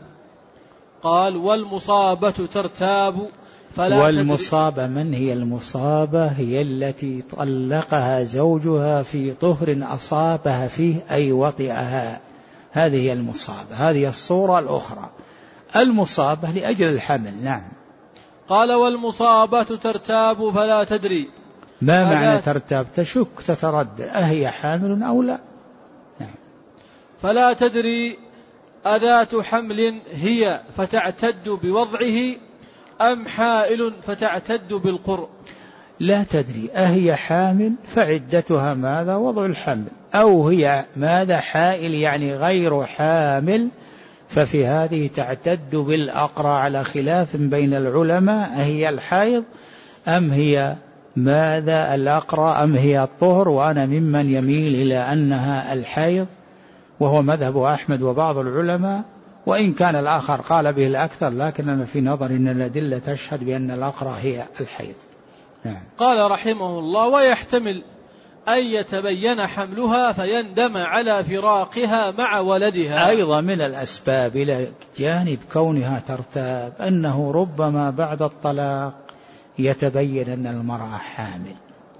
قال: والمصابة ترتاب فلا والمصابة من هي المصابة؟ هي التي طلقها زوجها في طهر أصابها فيه أي وطئها، هذه هي المصابة. هذه الصورة الأخرى، المصابة لأجل الحمل. نعم. قال: والمصابة ترتاب فلا تدري. ما معنى ترتاب؟ تشك، تتردد، أهي حامل أو لا. نعم. فلا تدري أذات حمل هي فتعتد بوضعه أم حائل فتعتد بالقرء. لا تدري أهي حامل فعدتها ماذا؟ وضع الحمل، أو هي ماذا؟ حائل يعني غير حامل، ففي هذه تعتد بالأقرى على خلاف بين العلماء، أهي الحائض أم هي ماذا الأقرى أم هي الطهر؟ وأنا ممن يميل إلى أنها الحائض، وهو مذهب أحمد وبعض العلماء، وإن كان الآخر قال به الأكثر، لكننا في نظر أن الأدلة تشهد بأن الأقرى هي الحيض. نعم. قال رحمه الله: ويحتمل أن يتبين حملها فيندم على فراقها مع ولدها. أيضا من الأسباب إلى جانب كونها ترتاب أنه ربما بعد الطلاق يتبين أن المرأة حامل،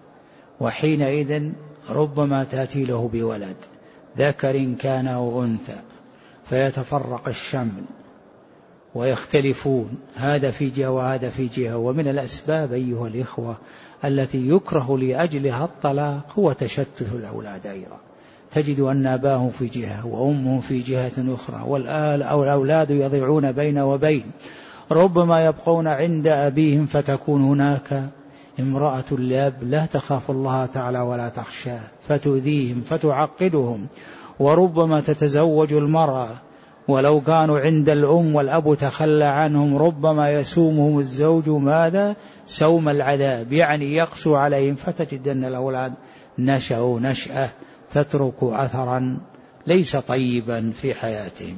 وحينئذ ربما تأتي له بولد ذكر كان أو أنثى، فيتفرق الشمل ويختلفون، هذا في جهة وهذا في جهة. ومن الأسباب أيها الإخوة التي يكره لأجلها الطلاق هو تشتت الأولاد أيضا، تجد أن أباهم في جهة وأمهم في جهة أخرى، والأولاد يضيعون بين وبين، ربما يبقون عند أبيهم فتكون هناك امرأة لأب لا تخاف الله تعالى ولا تخشاه فتؤذيهم فتعقدهم، وربما تتزوج المرأة ولو كانوا عند الأم والأب تخلى عنهم، ربما يسومهم الزوج ماذا؟ سوم العذاب، يعني يقسو عليهم، فتجد أن الأولاد نشأوا نشأة تترك أثرا ليس طيبا في حياتهم.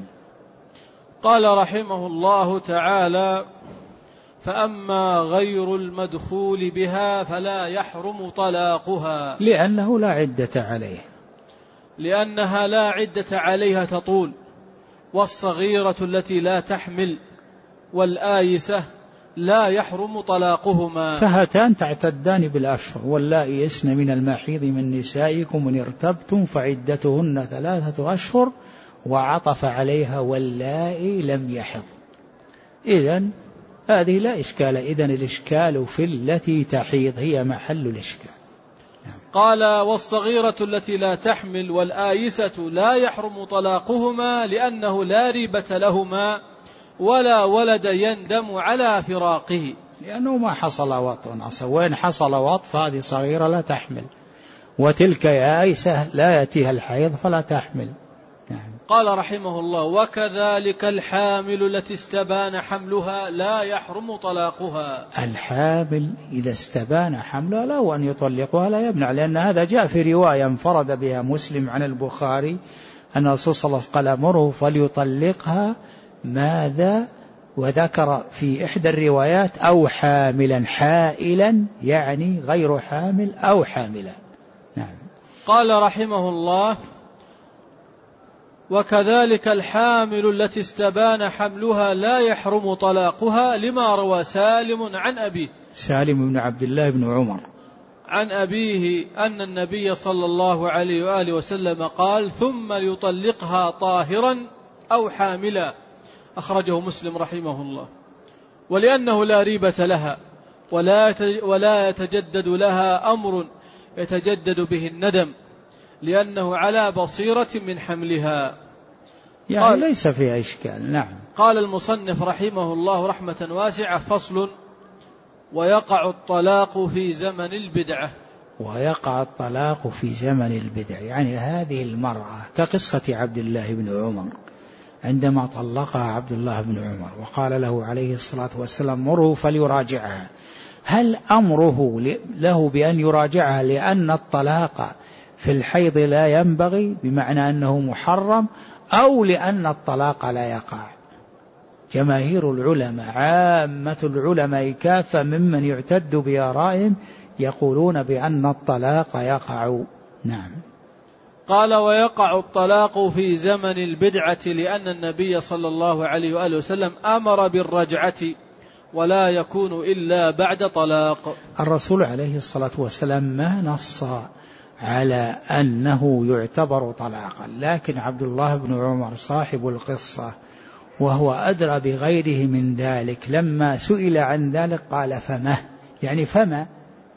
قال رحمه الله تعالى: فأما غير المدخول بها فلا يحرم طلاقها، لأنه لا عدة عليه، لأنها لا عدة عليها تطول، والصغيرة التي لا تحمل والآيسة لا يحرم طلاقهما، فهاتان تعتدان بالأشهر، واللائي يئسن من المحيض من نسائكم إن ارتبتم فعدتهن 3 أشهر، وعطف عليها واللائي لم يحض. إذن هذه لا إشكال، إذن الإشكال في التي تحيض هي محل الإشكال. قال: والصغيرة التي لا تحمل والآيسة لا يحرم طلاقهما لأنه لا ريبة لهما ولا ولد يندم على فراقه، لأنه ما حصل وطء أصلا، وإن حصل وطء فهذه صغيرة لا تحمل، وتلك آيسة لا يأتيها الحيض فلا تحمل. نعم. قال رحمه الله: وكذلك الحامل التي استبان حملها لا يحرم طلاقها. الحامل إذا استبان حملها له أن يطلقها لا يمنع، لأن هذا جاء في رواية انفرد بها مسلم عن البخاري أن الرسول صلى الله عليه وسلم قال: مره فليطلقها ماذا؟ وذكر في إحدى الروايات أو حاملا، حائلا يعني غير حامل أو حاملا. نعم. قال رحمه الله: وكذلك الحامل التي استبان حملها لا يحرم طلاقها لما روى سالم عن أبيه، سالم بن عبد الله بن عمر، عن أبيه أن النبي صلى الله عليه وآله وسلم قال: ثم ليطلقها طاهرا أو حاملا، أخرجه مسلم رحمه الله. ولأنه لا ريبة لها ولا يتجدد لها أمر يتجدد به الندم، لأنه على بصيرة من حملها. يعني ليس فيها إشكال. نعم. قال المصنف رحمه الله رحمة واسعة: فصل: ويقع الطلاق في زمن البدعة. ويقع الطلاق في زمن البدع، يعني هذه المرأة كقصة عبد الله بن عمر عندما طلقها عبد الله بن عمر وقال له عليه الصلاة والسلام: مره فليراجعها. هل أمره له بأن يراجعها لأن الطلاق في الحيض لا ينبغي بمعنى أنه محرم، أو لأن الطلاق لا يقع؟ جماهير العلماء، عامة العلماء كافة ممن يعتد بآرائهم، يقولون بأن الطلاق يقع. نعم. قال: ويقع الطلاق في زمن البدعة لأن النبي صلى الله عليه وآله وسلم أمر بالرجعة ولا يكون إلا بعد طلاق. الرسول عليه الصلاة والسلام ما نص على أنه يعتبر طلاقا، لكن عبد الله بن عمر صاحب القصة وهو أدرى بغيره من ذلك لما سئل عن ذلك قال: فما، يعني فما.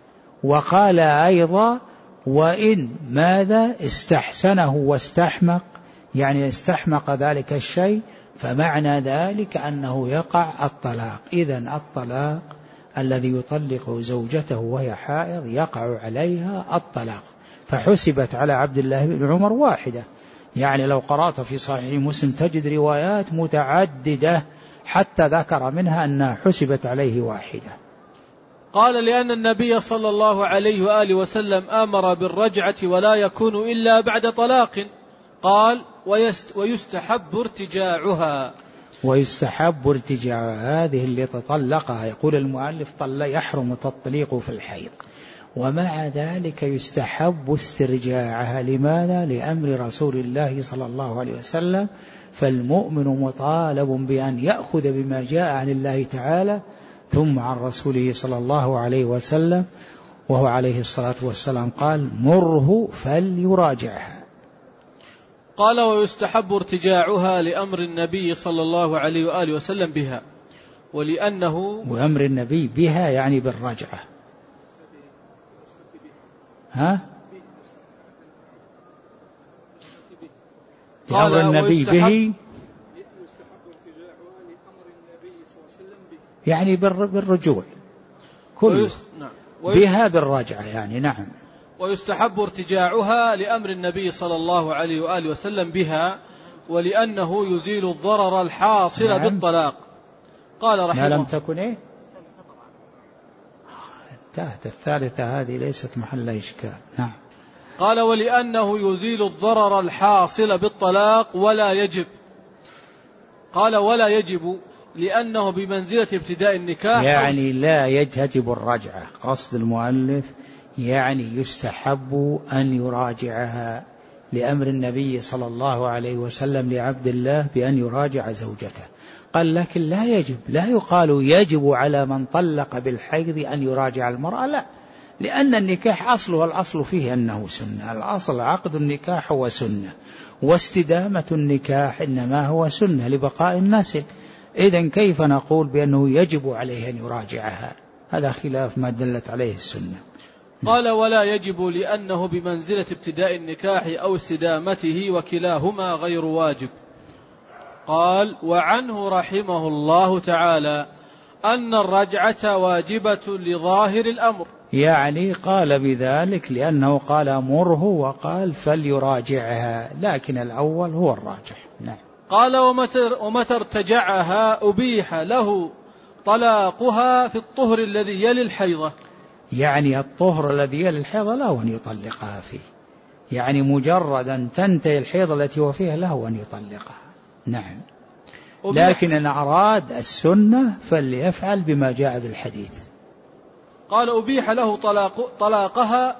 وقال أيضا: وإن ماذا استحسنه واستحمق، يعني استحمق ذلك الشيء، فمعنى ذلك أنه يقع الطلاق. إذن الطلاق الذي يطلق زوجته وهي حائض يقع عليها الطلاق، فحسبت على عبد الله بن عمر واحدة. يعني لو قرأت في صحيح مسلم تجد روايات متعددة حتى ذكر منها أنها حسبت عليه واحدة. قال: لأن النبي صلى الله عليه وآله وسلم أمر بالرجعة ولا يكون إلا بعد طلاق. قال: ويستحب ارتجاعها. ويستحب ارتجاعها، هذه اللي تطلقها. يقول المؤلف: يحرم التطليق في الحيض، ومع ذلك يستحب استرجاعها. لماذا؟ لأمر رسول الله صلى الله عليه وسلم. فالمؤمن مطالب بأن يأخذ بما جاء عن الله تعالى ثم عن رسوله صلى الله عليه وسلم، وهو عليه الصلاة والسلام قال: مره فليراجعها. قال: ويستحب ارتجاعها لأمر النبي صلى الله عليه وآله وسلم بها، ولأنه وأمر النبي بها يعني بالرجعة. أمر النبي به يعني بالرجوع كله، بها بالرجعة يعني. نعم. ويستحب ارتجاعها لأمر النبي صلى الله عليه وآله وسلم بها، ولأنه يزيل الضرر الحاصل نعم. بالطلاق. قال رحمه: ما لم تكن انتهت الثالثة، هذه ليست محل إشكال. نعم. قال: ولأنه يزيل الضرر الحاصل بالطلاق ولا يجب. قال: ولا يجب لأنه بمنزلة ابتداء النكاح، يعني لا يجب الرجعة. قصد المؤلف يعني يستحب أن يراجعها لأمر النبي صلى الله عليه وسلم لعبد الله بأن يراجع زوجته. قال: لكن لا يجب، لا يقال يجب على من طلق بالحيض أن يراجع المرأة، لا، لأن النكاح أصله الأصل فيه أنه سنة. الأصل عقد النكاح هو سنة، واستدامة النكاح إنما هو سنة لبقاء النسل. إذن كيف نقول بأنه يجب عليه أن يراجعها؟ هذا خلاف ما دلت عليه السنة. قال: ولا يجب لأنه بمنزلة ابتداء النكاح أو استدامته، وكلاهما غير واجب. قال: وعنه رحمه الله تعالى أن الرجعة واجبة لظاهر الأمر. يعني قال بذلك لأنه قال مره وقال فليراجعها، لكن الأول هو الراجح. نعم. قال: ومتى ارتجعها أبيح له طلاقها في الطهر الذي يلي الحيضة. يعني الطهر الذي يلي الحيضة له أن يطلقها فيه، يعني مجرد أن تنتهي الحيضة التي هو فيها له أن يطلقها. نعم. لكن إن أراد السنة فليفعل بما جاء بالحديث. قال: أبيح له طلاقها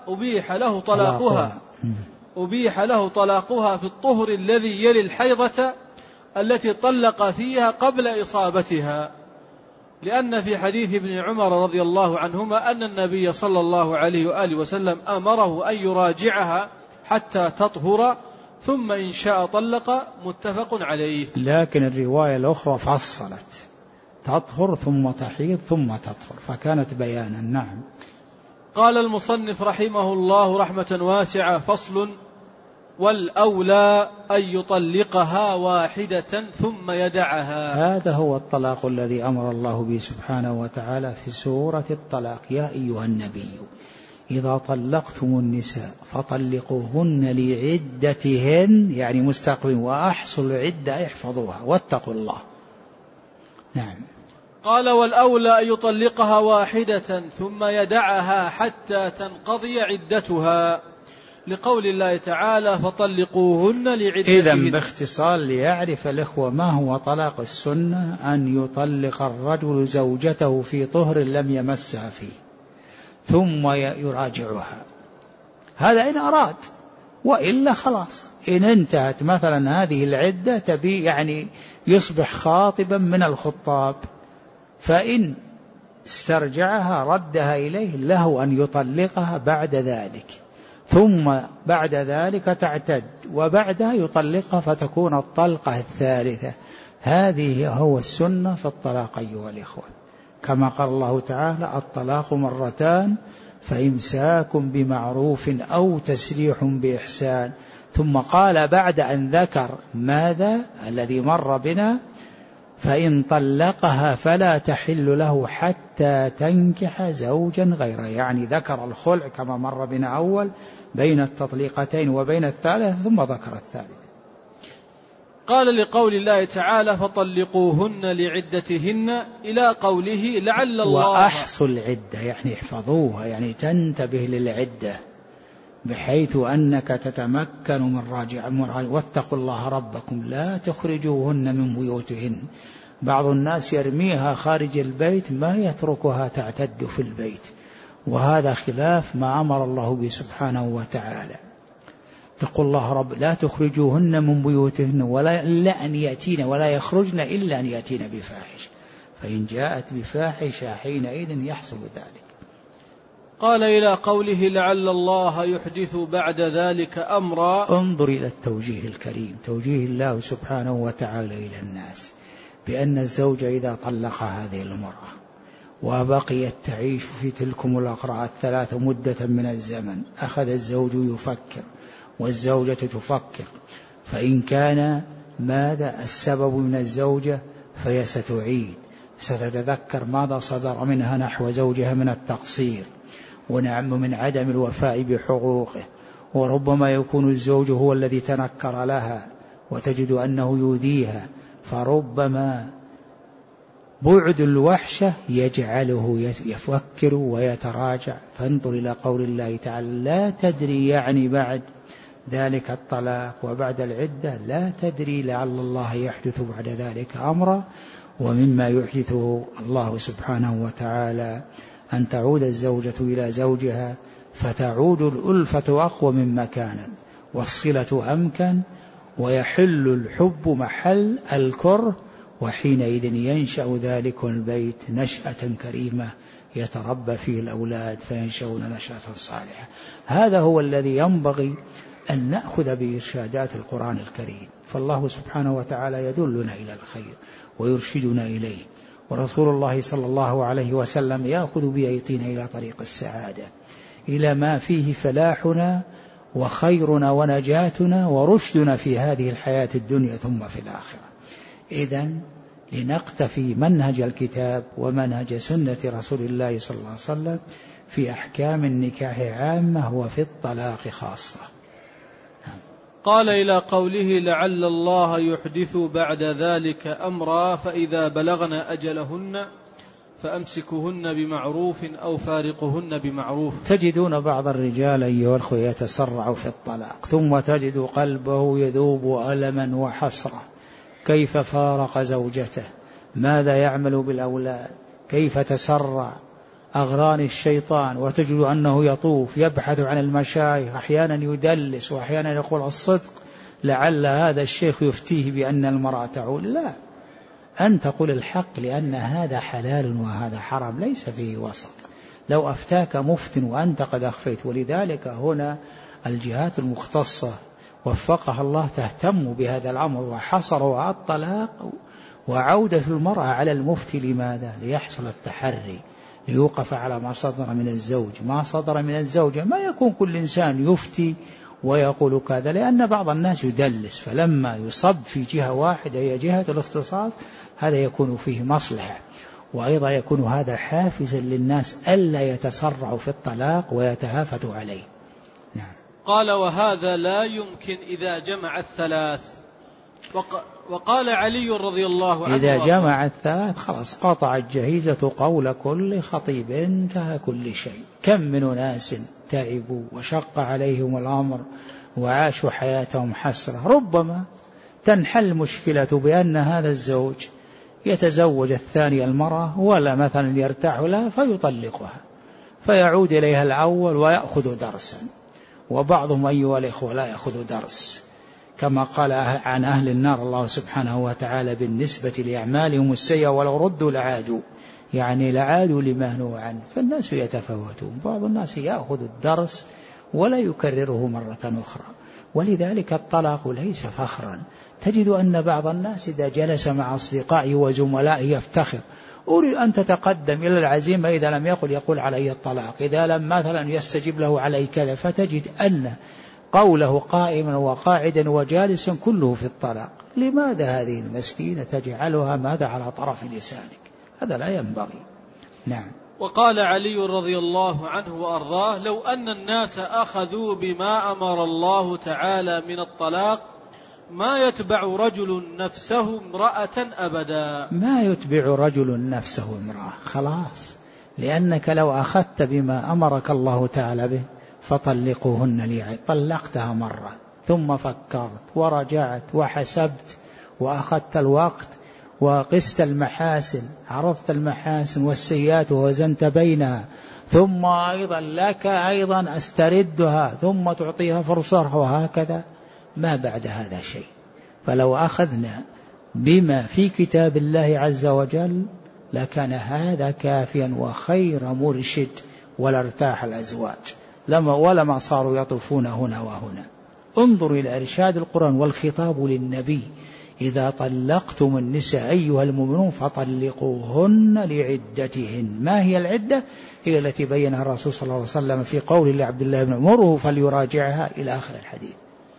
أبيح له طلاقها في الطهر الذي يلي الحيضة التي طلق فيها قبل إصابتها، لأن في حديث ابن عمر رضي الله عنهما أن النبي صلى الله عليه وآله وسلم أمره أن يراجعها حتى تطهر ثم إن شاء طلق، متفق عليه. لكن الرواية الأخرى فصلت تطهر ثم تحيض ثم تطهر، فكانت بيانا. نعم. قال المصنف رحمه الله رحمة واسعة: فصل: والأولى أن يطلقها واحدة ثم يدعها. هذا هو الطلاق الذي أمر الله به سبحانه وتعالى في سورة الطلاق: يا أيها النبي إذا طلقتم النساء فطلقوهن لعدتهن، يعني مستقبل، وأحصوا العدة احفظوها واتقوا الله. نعم. قال: والأولى أن يطلقها واحدة ثم يدعها حتى تنقضي عدتها، لقول الله تعالى: فطلقوهن لعدتهن. إذن باختصار ليعرف الإخوة ما هو طلاق السنة: أن يطلق الرجل زوجته في طهر لم يمسها فيه ثم يراجعها، هذا إن أراد، وإلا خلاص إن انتهت مثلا هذه العدة تبي يعني يصبح خاطبا من الخطاب، فإن استرجعها ردها إليه، له أن يطلقها بعد ذلك، ثم بعد ذلك تعتد، وبعدها يطلقها فتكون الطلقة الثالثة. هذه هو السنة في الطلاق أيها الإخوة، كما قال الله تعالى: الطلاق مرتان فإمساك بمعروف أو تسريح بإحسان. ثم قال بعد أن ذكر ماذا الذي مر بنا: فإن طلقها فلا تحل له حتى تنكح زوجا غيره، يعني ذكر الخلع كما مر بنا أول بين التطليقتين وبين الثالثة، ثم ذكر الثالث. قال: لقول الله تعالى: فطلقوهن لعدتهن، إلى قوله: لعل الله. وأحصوا العدة يعني احفظوها، يعني تنتبه للعدة بحيث أنك تتمكن من راجع. واتقوا الله ربكم لا تخرجوهن من بيوتهن. بعض الناس يرميها خارج البيت، ما يتركها تعتد في البيت، وهذا خلاف ما أمر الله به سبحانه وتعالى. اتقوا الله رب لا تخرجوهن من بيوتهن ولا إلا أن يأتين، ولا يخرجن إلا أن يأتين بفاحش، فإن جاءت بفاحشة حينئذ يحصل ذلك. قال: إلى قوله: لعل الله يحدث بعد ذلك أمرا. انظر إلى التوجيه الكريم، توجيه الله سبحانه وتعالى إلى الناس بأن الزوج إذا طلق هذه المرأة وبقيت تعيش في تلكم الأقراء الثلاثة مدة من الزمن، أخذ الزوج يفكر والزوجة تفكر، فإن كان ماذا السبب من الزوجة فهي ستعيد، ستتذكر ماذا صدر منها نحو زوجها من التقصير ومن عدم الوفاء بحقوقه، وربما يكون الزوج هو الذي تنكر لها وتجد أنه يؤذيها، فربما بعد الوحشة يجعله يفكر ويتراجع. فانظر إلى قول الله تعالى: لا تدري، يعني بعد ذلك الطلاق وبعد العدة لا تدري، لعل الله يحدث بعد ذلك أمرا. ومما يحدثه الله سبحانه وتعالى أن تعود الزوجة إلى زوجها فتعود الألفة أقوى مما كانت، والصلة أمكن، ويحل الحب محل الكره، وحينئذ ينشأ ذلك البيت نشأة كريمة يتربى فيه الأولاد فينشأون نشأة صالحة. هذا هو الذي ينبغي أن نأخذ بإرشادات القرآن الكريم، فالله سبحانه وتعالى يدلنا إلى الخير ويرشدنا إليه، ورسول الله صلى الله عليه وسلم يأخذ بأيدينا إلى طريق السعادة، إلى ما فيه فلاحنا وخيرنا ونجاتنا ورشدنا في هذه الحياة الدنيا ثم في الآخرة. إذن لنقتفي منهج الكتاب ومنهج سنة رسول الله صلى الله عليه وسلم في أحكام النكاح عامة وفي الطلاق خاصة. قال: إلى قوله: لعل الله يحدث بعد ذلك أمرا، فإذا بلغن أجلهن فأمسكوهن بمعروف أو فارقهن بمعروف. تجدون بعض الرجال أيها الأخوة يتسرع في الطلاق، ثم تجد قلبه يذوب ألما وحسرة، كيف فارق زوجته، ماذا يعمل بالأولاد، كيف تسرع، أغران الشيطان، وتجد أنه يطوف يبحث عن المشايخ، أحيانا يدلس وأحيانا يقول الصدق، لعل هذا الشيخ يفتيه بأن المرأة تعول. لا، أن تقول الحق، لأن هذا حلال وهذا حرام، ليس فيه وسط. لو أفتاك مفت وأنت قد أخفيت، ولذلك هنا الجهات المختصة وفقها الله تهتم بهذا الأمر، وحصروا الطلاق وعودة المرأة على المفتي. لماذا؟ ليحصل التحري، ليوقف على ما صدر من الزوج. ما صدر من الزوجة، ما يكون كل إنسان يفتي ويقول كذا، لأن بعض الناس يدلس، فلما يصب في جهة واحدة هي جهة الاختصاص هذا يكون فيه مصلحة، وأيضا يكون هذا حافزا للناس ألا يتسرعوا في الطلاق ويتهافتوا عليه. نعم. قال: وهذا لا يمكن إذا جمع الثلاث. وقال علي رضي الله عنه: إذا جمع الثلاث خلاص قطعت جهيزة قول كل خطيب، انتهى كل شيء. كم من ناس تعبوا وشق عليهم الأمر وعاشوا حياتهم حسرة، ربما تنحل مشكلة بأن هذا الزوج يتزوج الثانية المرأة ولا مثلا يرتاح لها فيطلقها، فيعود إليها الأول ويأخذ درسا. وبعضهم أيها الإخوة لا يأخذ درس، كما قال عن أهل النار الله سبحانه وتعالى بالنسبة لأعمالهم السيئة: ولو ردوا لعادوا، يعني لعادوا لما نهوا عنه. فالناس يتفاوتون، بعض الناس يأخذ الدرس ولا يكرره مرة أخرى. ولذلك الطلاق ليس فخرا. تجد أن بعض الناس إذا جلس مع أصدقائه وزملائه يفتخر: أريد أن تتقدم إلى العزيمة، إذا لم يقول علي الطلاق، إذا لم مثلا يستجب له علي كذا. فتجد أن قوله قائما وقاعدا وجالسا كله في الطلاق. لماذا هذه المسكينة تجعلها ماذا على طرف لسانك؟ هذا لا ينبغي. نعم. وقال علي رضي الله عنه وأرضاه: لو أن الناس أخذوا بما أمر الله تعالى من الطلاق ما يتبع رجل نفسه امرأة أبدا. ما يتبع رجل نفسه امرأة، خلاص. لأنك لو أخذت بما أمرك الله تعالى به فطلقوهن لي، طلقتها مرة ثم فكرت ورجعت وحسبت وأخذت الوقت وقست المحاسن، عرفت المحاسن والسيئات ووزنت بينها، ثم أيضا لك أيضا أستردها ثم تعطيها فرصة، وهكذا ما بعد هذا شيء. فلو أخذنا بما في كتاب الله عز وجل لكان هذا كافيا وخير مرشد، ولا ارتاح الأزواج ولما صاروا يطوفون هنا وهنا. انظر إلى إرشاد القرآن والخطاب للنبي: إذا طلقتم النساء أيها المؤمنون فطلقوهن لعدتهن. ما هي العدة؟ هي التي بينها الرسول صلى الله عليه وسلم في قول لعبد الله بن عمر: فليراجعها إلى آخر الحديث.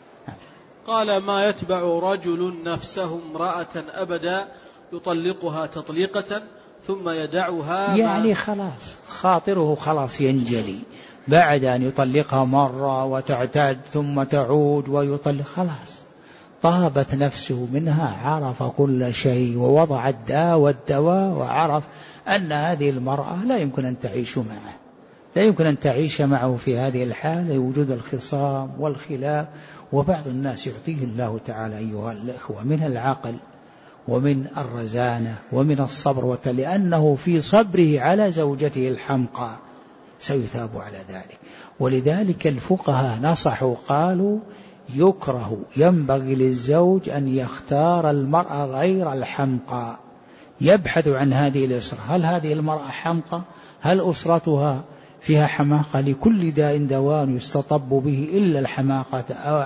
قال: ما يتبع رجل نفسه امرأة أبدا يطلقها تطليقة ثم يدعها، يعني خلاص خاطره خلاص ينجلي بعد أن يطلقها مرة وتعتاد ثم تعود ويطلق، خلاص طابت نفسه منها، عرف كل شيء ووضع الداء والدواء، وعرف أن هذه المرأة لا يمكن أن تعيش معه، لا يمكن أن تعيش معه في هذه الحالة، وجود الخصام والخلاف. وبعض الناس يعطيه الله تعالى أيها الأخوة من العقل ومن الرزانة ومن الصبر، لأنه في صبره على زوجته الحمقى سيثاب على ذلك. ولذلك الفقهاء نصحوا قالوا: يكره، ينبغي للزوج أن يختار المرأة غير الحمقى، يبحث عن هذه الأسرة، هل هذه المرأة حمقى؟ هل أسرتها فيها حماقة؟ لكل داء دواء يستطب به إلا الحماقة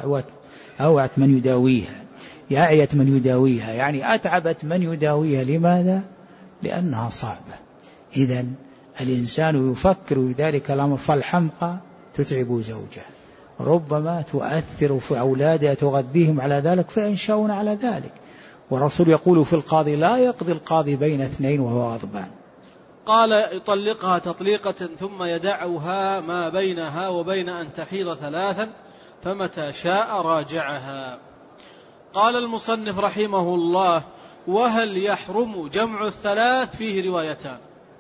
أوعت من يداويها، أعيت من يداويها، يعني أتعبت من يداويها. لماذا؟ لأنها صعبة. إذن الإنسان يفكر بذلك الأمر، فالحمقى تتعب زوجها، ربما تؤثر في أولادها، تغذيهم على ذلك فينشأون على ذلك. والرسول يقول في القاضي: لا يقضي القاضي بين اثنين وهو غضبان. قال: يطلقها تطليقة ثم يدعها ما بينها وبين أن تحيض 3 فمتى شاء راجعها. قال المصنف رحمه الله: وهل يحرم جمع الثلاث؟ فيه روايتان،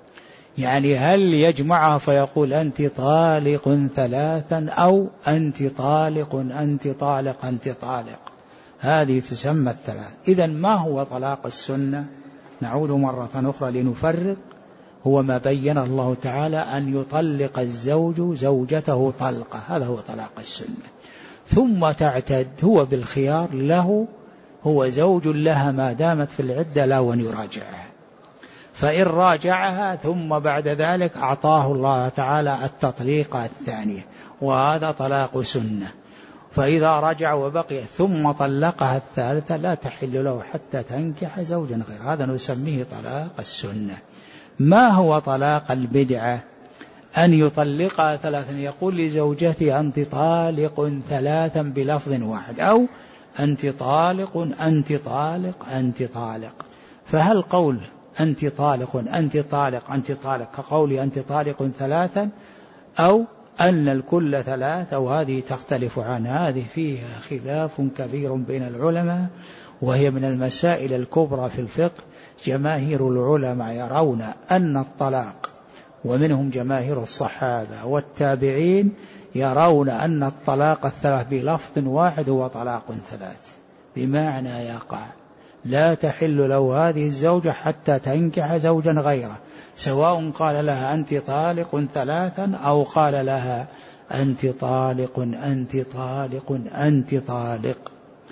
يعني هل يجمعها فيقول أنت طالق 3 أو أنت طالق أنت طالق أنت طالق، هذه تسمى الثلاث. إذن ما هو طلاق السنة؟ نعود مرة أخرى لنفرق. هو ما بين الله تعالى أن يطلق الزوج زوجته طلقة، هذا هو طلاق السنة، ثم تعتد، هو بالخيار له، هو زوج لها ما دامت في العدة، لا وأن يراجعها. فإن راجعها ثم بعد ذلك أعطاه الله تعالى التطليقة الثانية، وهذا طلاق سنة. فإذا رجع وبقي ثم طلقها الثالثة لا تحل له حتى تنكح زوجا غير، هذا نسميه طلاق السنة. ما هو طلاق البدعة؟ أن يطلقها ثلاثا، يقول لزوجته أنت طالق ثلاثا بلفظ واحد، أو أنت طالق أنت طالق أنت طالق. فهل قول أنت طالق أنت طالق أنت طالق كقول أنت طالق ثلاثا، أو أن الكل ثلاثة؟ وهذه تختلف عن هذه، فيها خلاف كبير بين العلماء، وهي من المسائل الكبرى في الفقه. جماهير العلماء يرون أن الطلاق، ومنهم جماهير الصحابة والتابعين يرون أن الطلاق الثلاث بلفظ واحد هو طلاق ثلاث، بمعنى يقع لا تحل له هذه الزوجة حتى تنكح زوجا غيره، سواء قال لها أنت طالق ثلاثا أو قال لها أنت طالق أنت طالق أنت طالق.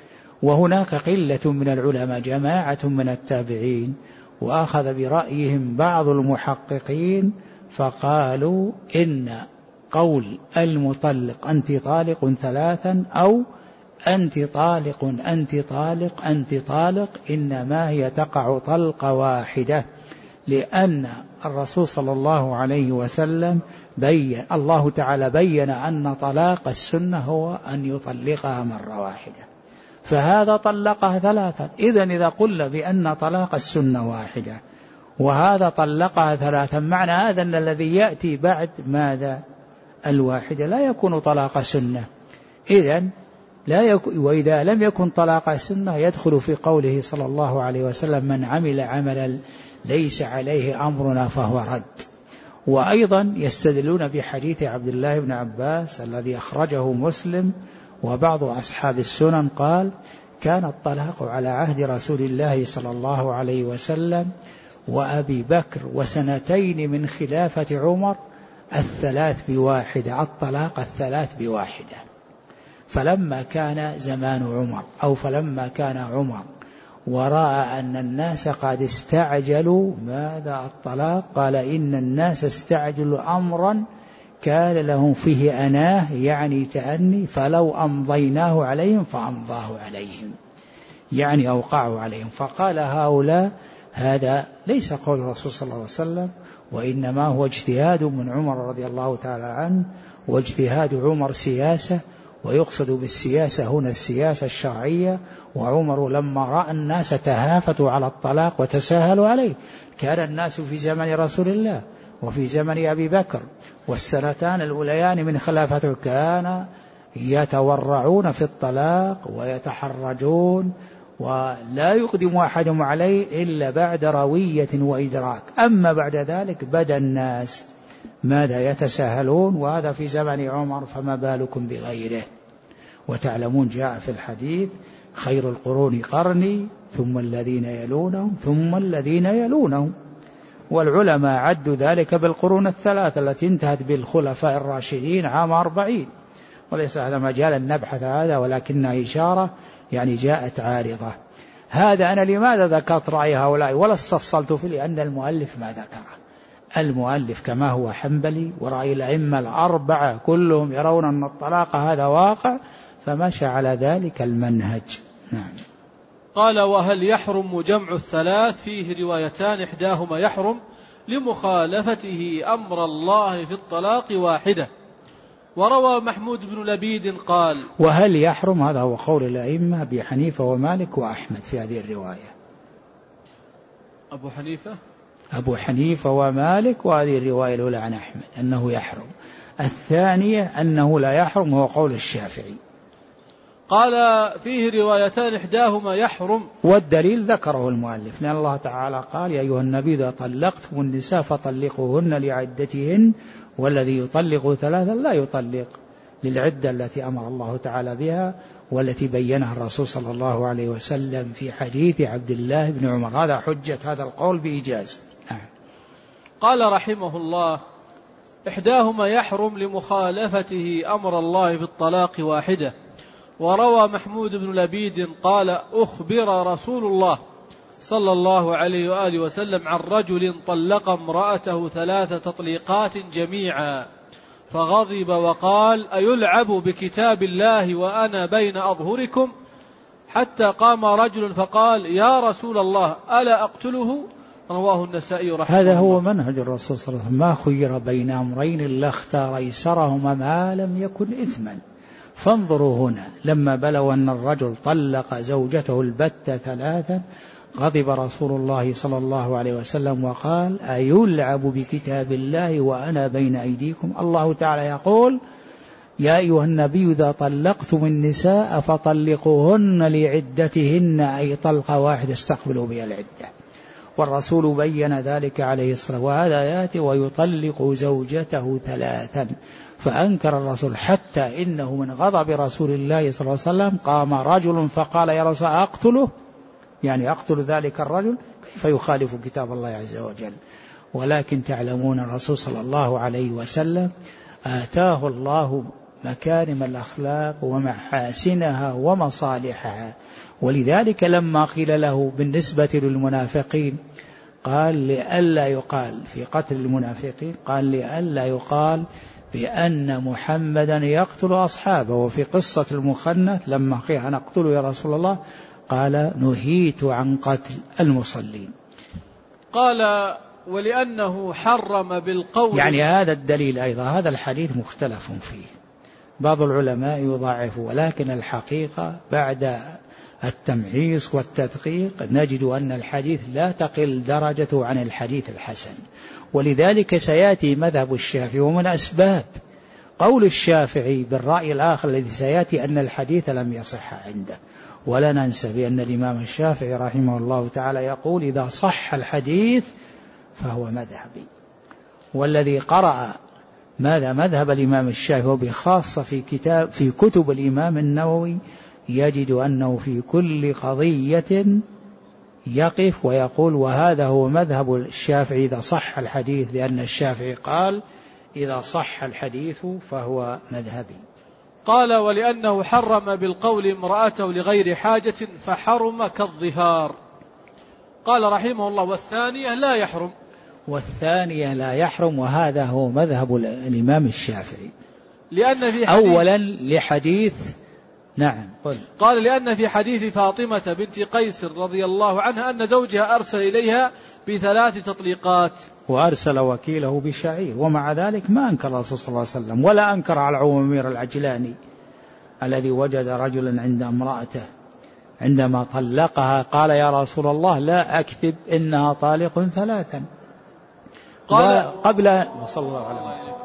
وهناك قلة من العلماء جماعة من التابعين وأخذ برأيهم بعض المحققين، فقالوا إن قول المطلق أنت طالق ثلاثا أو أنت طالق أنت طالق أنت طالق إنما هي تقع طلقة واحدة، لأن الرسول صلى الله عليه وسلم الله تعالى بين أن طلاق السنة هو أن يطلقها مرة واحدة، فهذا طلقها ثلاثا. إذن إذا قلنا بأن طلاق السنة واحدة وهذا طلقها ثلاثا، معنى هذا أن الذي يأتي بعد ماذا الواحدة لا يكون طلاق سنة. إذن وإذا لم يكن طلاق سنة يدخل في قوله صلى الله عليه وسلم من عمل عملا ليس عليه أمرنا فهو رد. وأيضا يستدلون بحديث عبد الله بن عباس الذي أخرجه مسلم وبعض أصحاب السنن، قال كان الطلاق على عهد رسول الله صلى الله عليه وسلم وأبي بكر وسنتين من خلافة عمر الثلاث بواحدة، الطلاق الثلاث بواحدة. فلما كان زمان عمر أو فلما كان عمر ورأى أن الناس قد استعجلوا ماذا الطلاق، قال إن الناس استعجلوا أمرا كان لهم فيه أناه، يعني تأني، فلو أمضيناه عليهم فأمضاه عليهم، يعني أوقعوا عليهم. فقال هؤلاء هذا ليس قول الرسول صلى الله عليه وسلم، وإنما هو اجتهاد من عمر رضي الله تعالى عنه، واجتهاد عمر سياسة، ويقصد بالسياسة هنا السياسة الشرعية. وعمر لما رأى الناس تهافتوا على الطلاق وتساهلوا عليه، كان الناس في زمن رسول الله وفي زمن أبي بكر والسنتان الأوليان من خلافته كان يتورعون في الطلاق ويتحرجون، ولا يقدم أحدهم عليه إلا بعد روية وإدراك. أما بعد ذلك بدأ الناس ماذا يتساهلون، وهذا في زمن عمر، فما بالكم بغيره. وتعلمون جاء في الحديث خير القرون قرني ثم الذين يلونهم ثم الذين يلونهم، والعلماء عدوا ذلك بالقرون الثلاثة التي انتهت بالخلفاء الراشدين عام 40، وليس هذا مجال أن نبحث هذا، ولكنها إشارة يعني جاءت عارضة. هذا أنا لماذا ذكرت رأي هؤلاء ولا استفصلت فيه؟ لأن المؤلف ما ذكره. المؤلف كما هو حنبلي ورأي الأئمة الأربعة كلهم يرون أن الطلاق هذا واقع، فمشى على ذلك المنهج. نعم. قال وهل يحرم جمع الثلاث؟ فيه روايتان، إحداهما يحرم لمخالفته أمر الله في الطلاق واحدة. وروى محمود بن لبيد قال وهل يحرم، هذا هو قول الأئمة أبي حنيفة ومالك وأحمد في هذه الرواية. أبو حنيفة ومالك، وهذه الرواية الأولى عن أحمد أنه يحرم، الثانية أنه لا يحرم هو قول الشافعي. قال فيه روايتان إحداهما يحرم، والدليل ذكره المؤلف، لأن الله تعالى قال يا أيها النبي إذا طلقتم النساء فطلقوهن لعدتهن والذي يطلق ثلاثا لا يطلق، للعدة التي أمر الله تعالى بها والتي بينها الرسول صلى الله عليه وسلم في حديث عبد الله بن عمر. هذا حجة هذا القول بإيجاز. قال رحمه الله إحداهما يحرم لمخالفته أمر الله في الطلاق واحدة. وروى محمود بن لبيد قال أخبر رسول الله صلى الله عليه وآله وسلم عن رجل طلق امرأته 3 تطليقات جميعا، فغضب وقال أيلعب بكتاب الله وأنا بين أظهركم؟ حتى قام رجل فقال يا رسول الله ألا أقتله؟ رواه النسائي رحمه هذا الله. هو منهج الرسول صلى الله عليه وسلم، ما خير بين أمرين إلا اختار أيسرهما ما لم يكن إثما. فانظروا هنا لما بلغوا أن الرجل طلق زوجته البتة 3 غضب رسول الله صلى الله عليه وسلم وقال: أيلعب بكتاب الله وأنا بين أيديكم؟ الله تعالى يقول: يا أيها النبي إذا طلقتم النساء فطلقوهن لعدتهن، أي طلقة واحدة استقبلوا بها العدة. والرسول بين ذلك عليه الصلاة والسلام، وهذا يأتي ويطلق زوجته 3. فأنكر الرسول حتى إنه من غضب رسول الله صلى الله عليه وسلم قام رجل فقال: يا رسول الله أقتله؟ يعني أقتل ذلك الرجل؟ كيف يخالف كتاب الله عز وجل؟ ولكن تعلمون الرسول صلى الله عليه وسلم آتاه الله مكارم الأخلاق ومحاسنها ومصالحها، ولذلك لما قيل له بالنسبة للمنافقين قال: لئلا يقال في قتل المنافقين، قال: لئلا يقال بأن محمدا يقتل أصحابه. وفي قصة المخنث لما قيل: نقتله يا رسول الله؟ قال: نهيت عن قتل المصلين. قال: ولأنه حرم بالقول. يعني هذا الدليل أيضا، هذا الحديث مختلف فيه، بعض العلماء يضاعف، ولكن الحقيقة بعد التمحيص والتدقيق نجد أن الحديث لا تقل درجته عن الحديث الحسن. ولذلك سيأتي مذهب الشافعي، ومن أسباب قول الشافعي بالرأي الآخر الذي سيأتي أن الحديث لم يصح عنده. ولا ننسى بأن الإمام الشافعي رحمه الله تعالى يقول: إذا صح الحديث فهو مذهبي. والذي قرأ ماذا مذهب الإمام الشافعي وبخاصة في كتب الإمام النووي يجد أنه في كل قضية يقف ويقول: وهذا هو مذهب الشافعي إذا صح الحديث، لأن الشافعي قال: إذا صح الحديث فهو مذهبي. قال: ولأنه حرم بالقول امرأته لغير حاجة فحرم كالظهار. قال رحمه الله: والثانية لا يحرم. والثانية لا يحرم، وهذا هو مذهب الإمام الشافعي. لأن في أولا لحديث نعم قال: لأن في حديث فاطمة بنت قيس رضي الله عنها أن زوجها أرسل إليها ب3 تطليقات، وأرسل وكيله بشعير، ومع ذلك ما أنكر الرسول صلى الله عليه وسلم، ولا أنكر على عويمر العجلاني الذي وجد رجلا عند امرأته عندما طلقها قال: يا رسول الله لا أكذب إنها طالق 3. قال قبل صلى الله عليه وسلم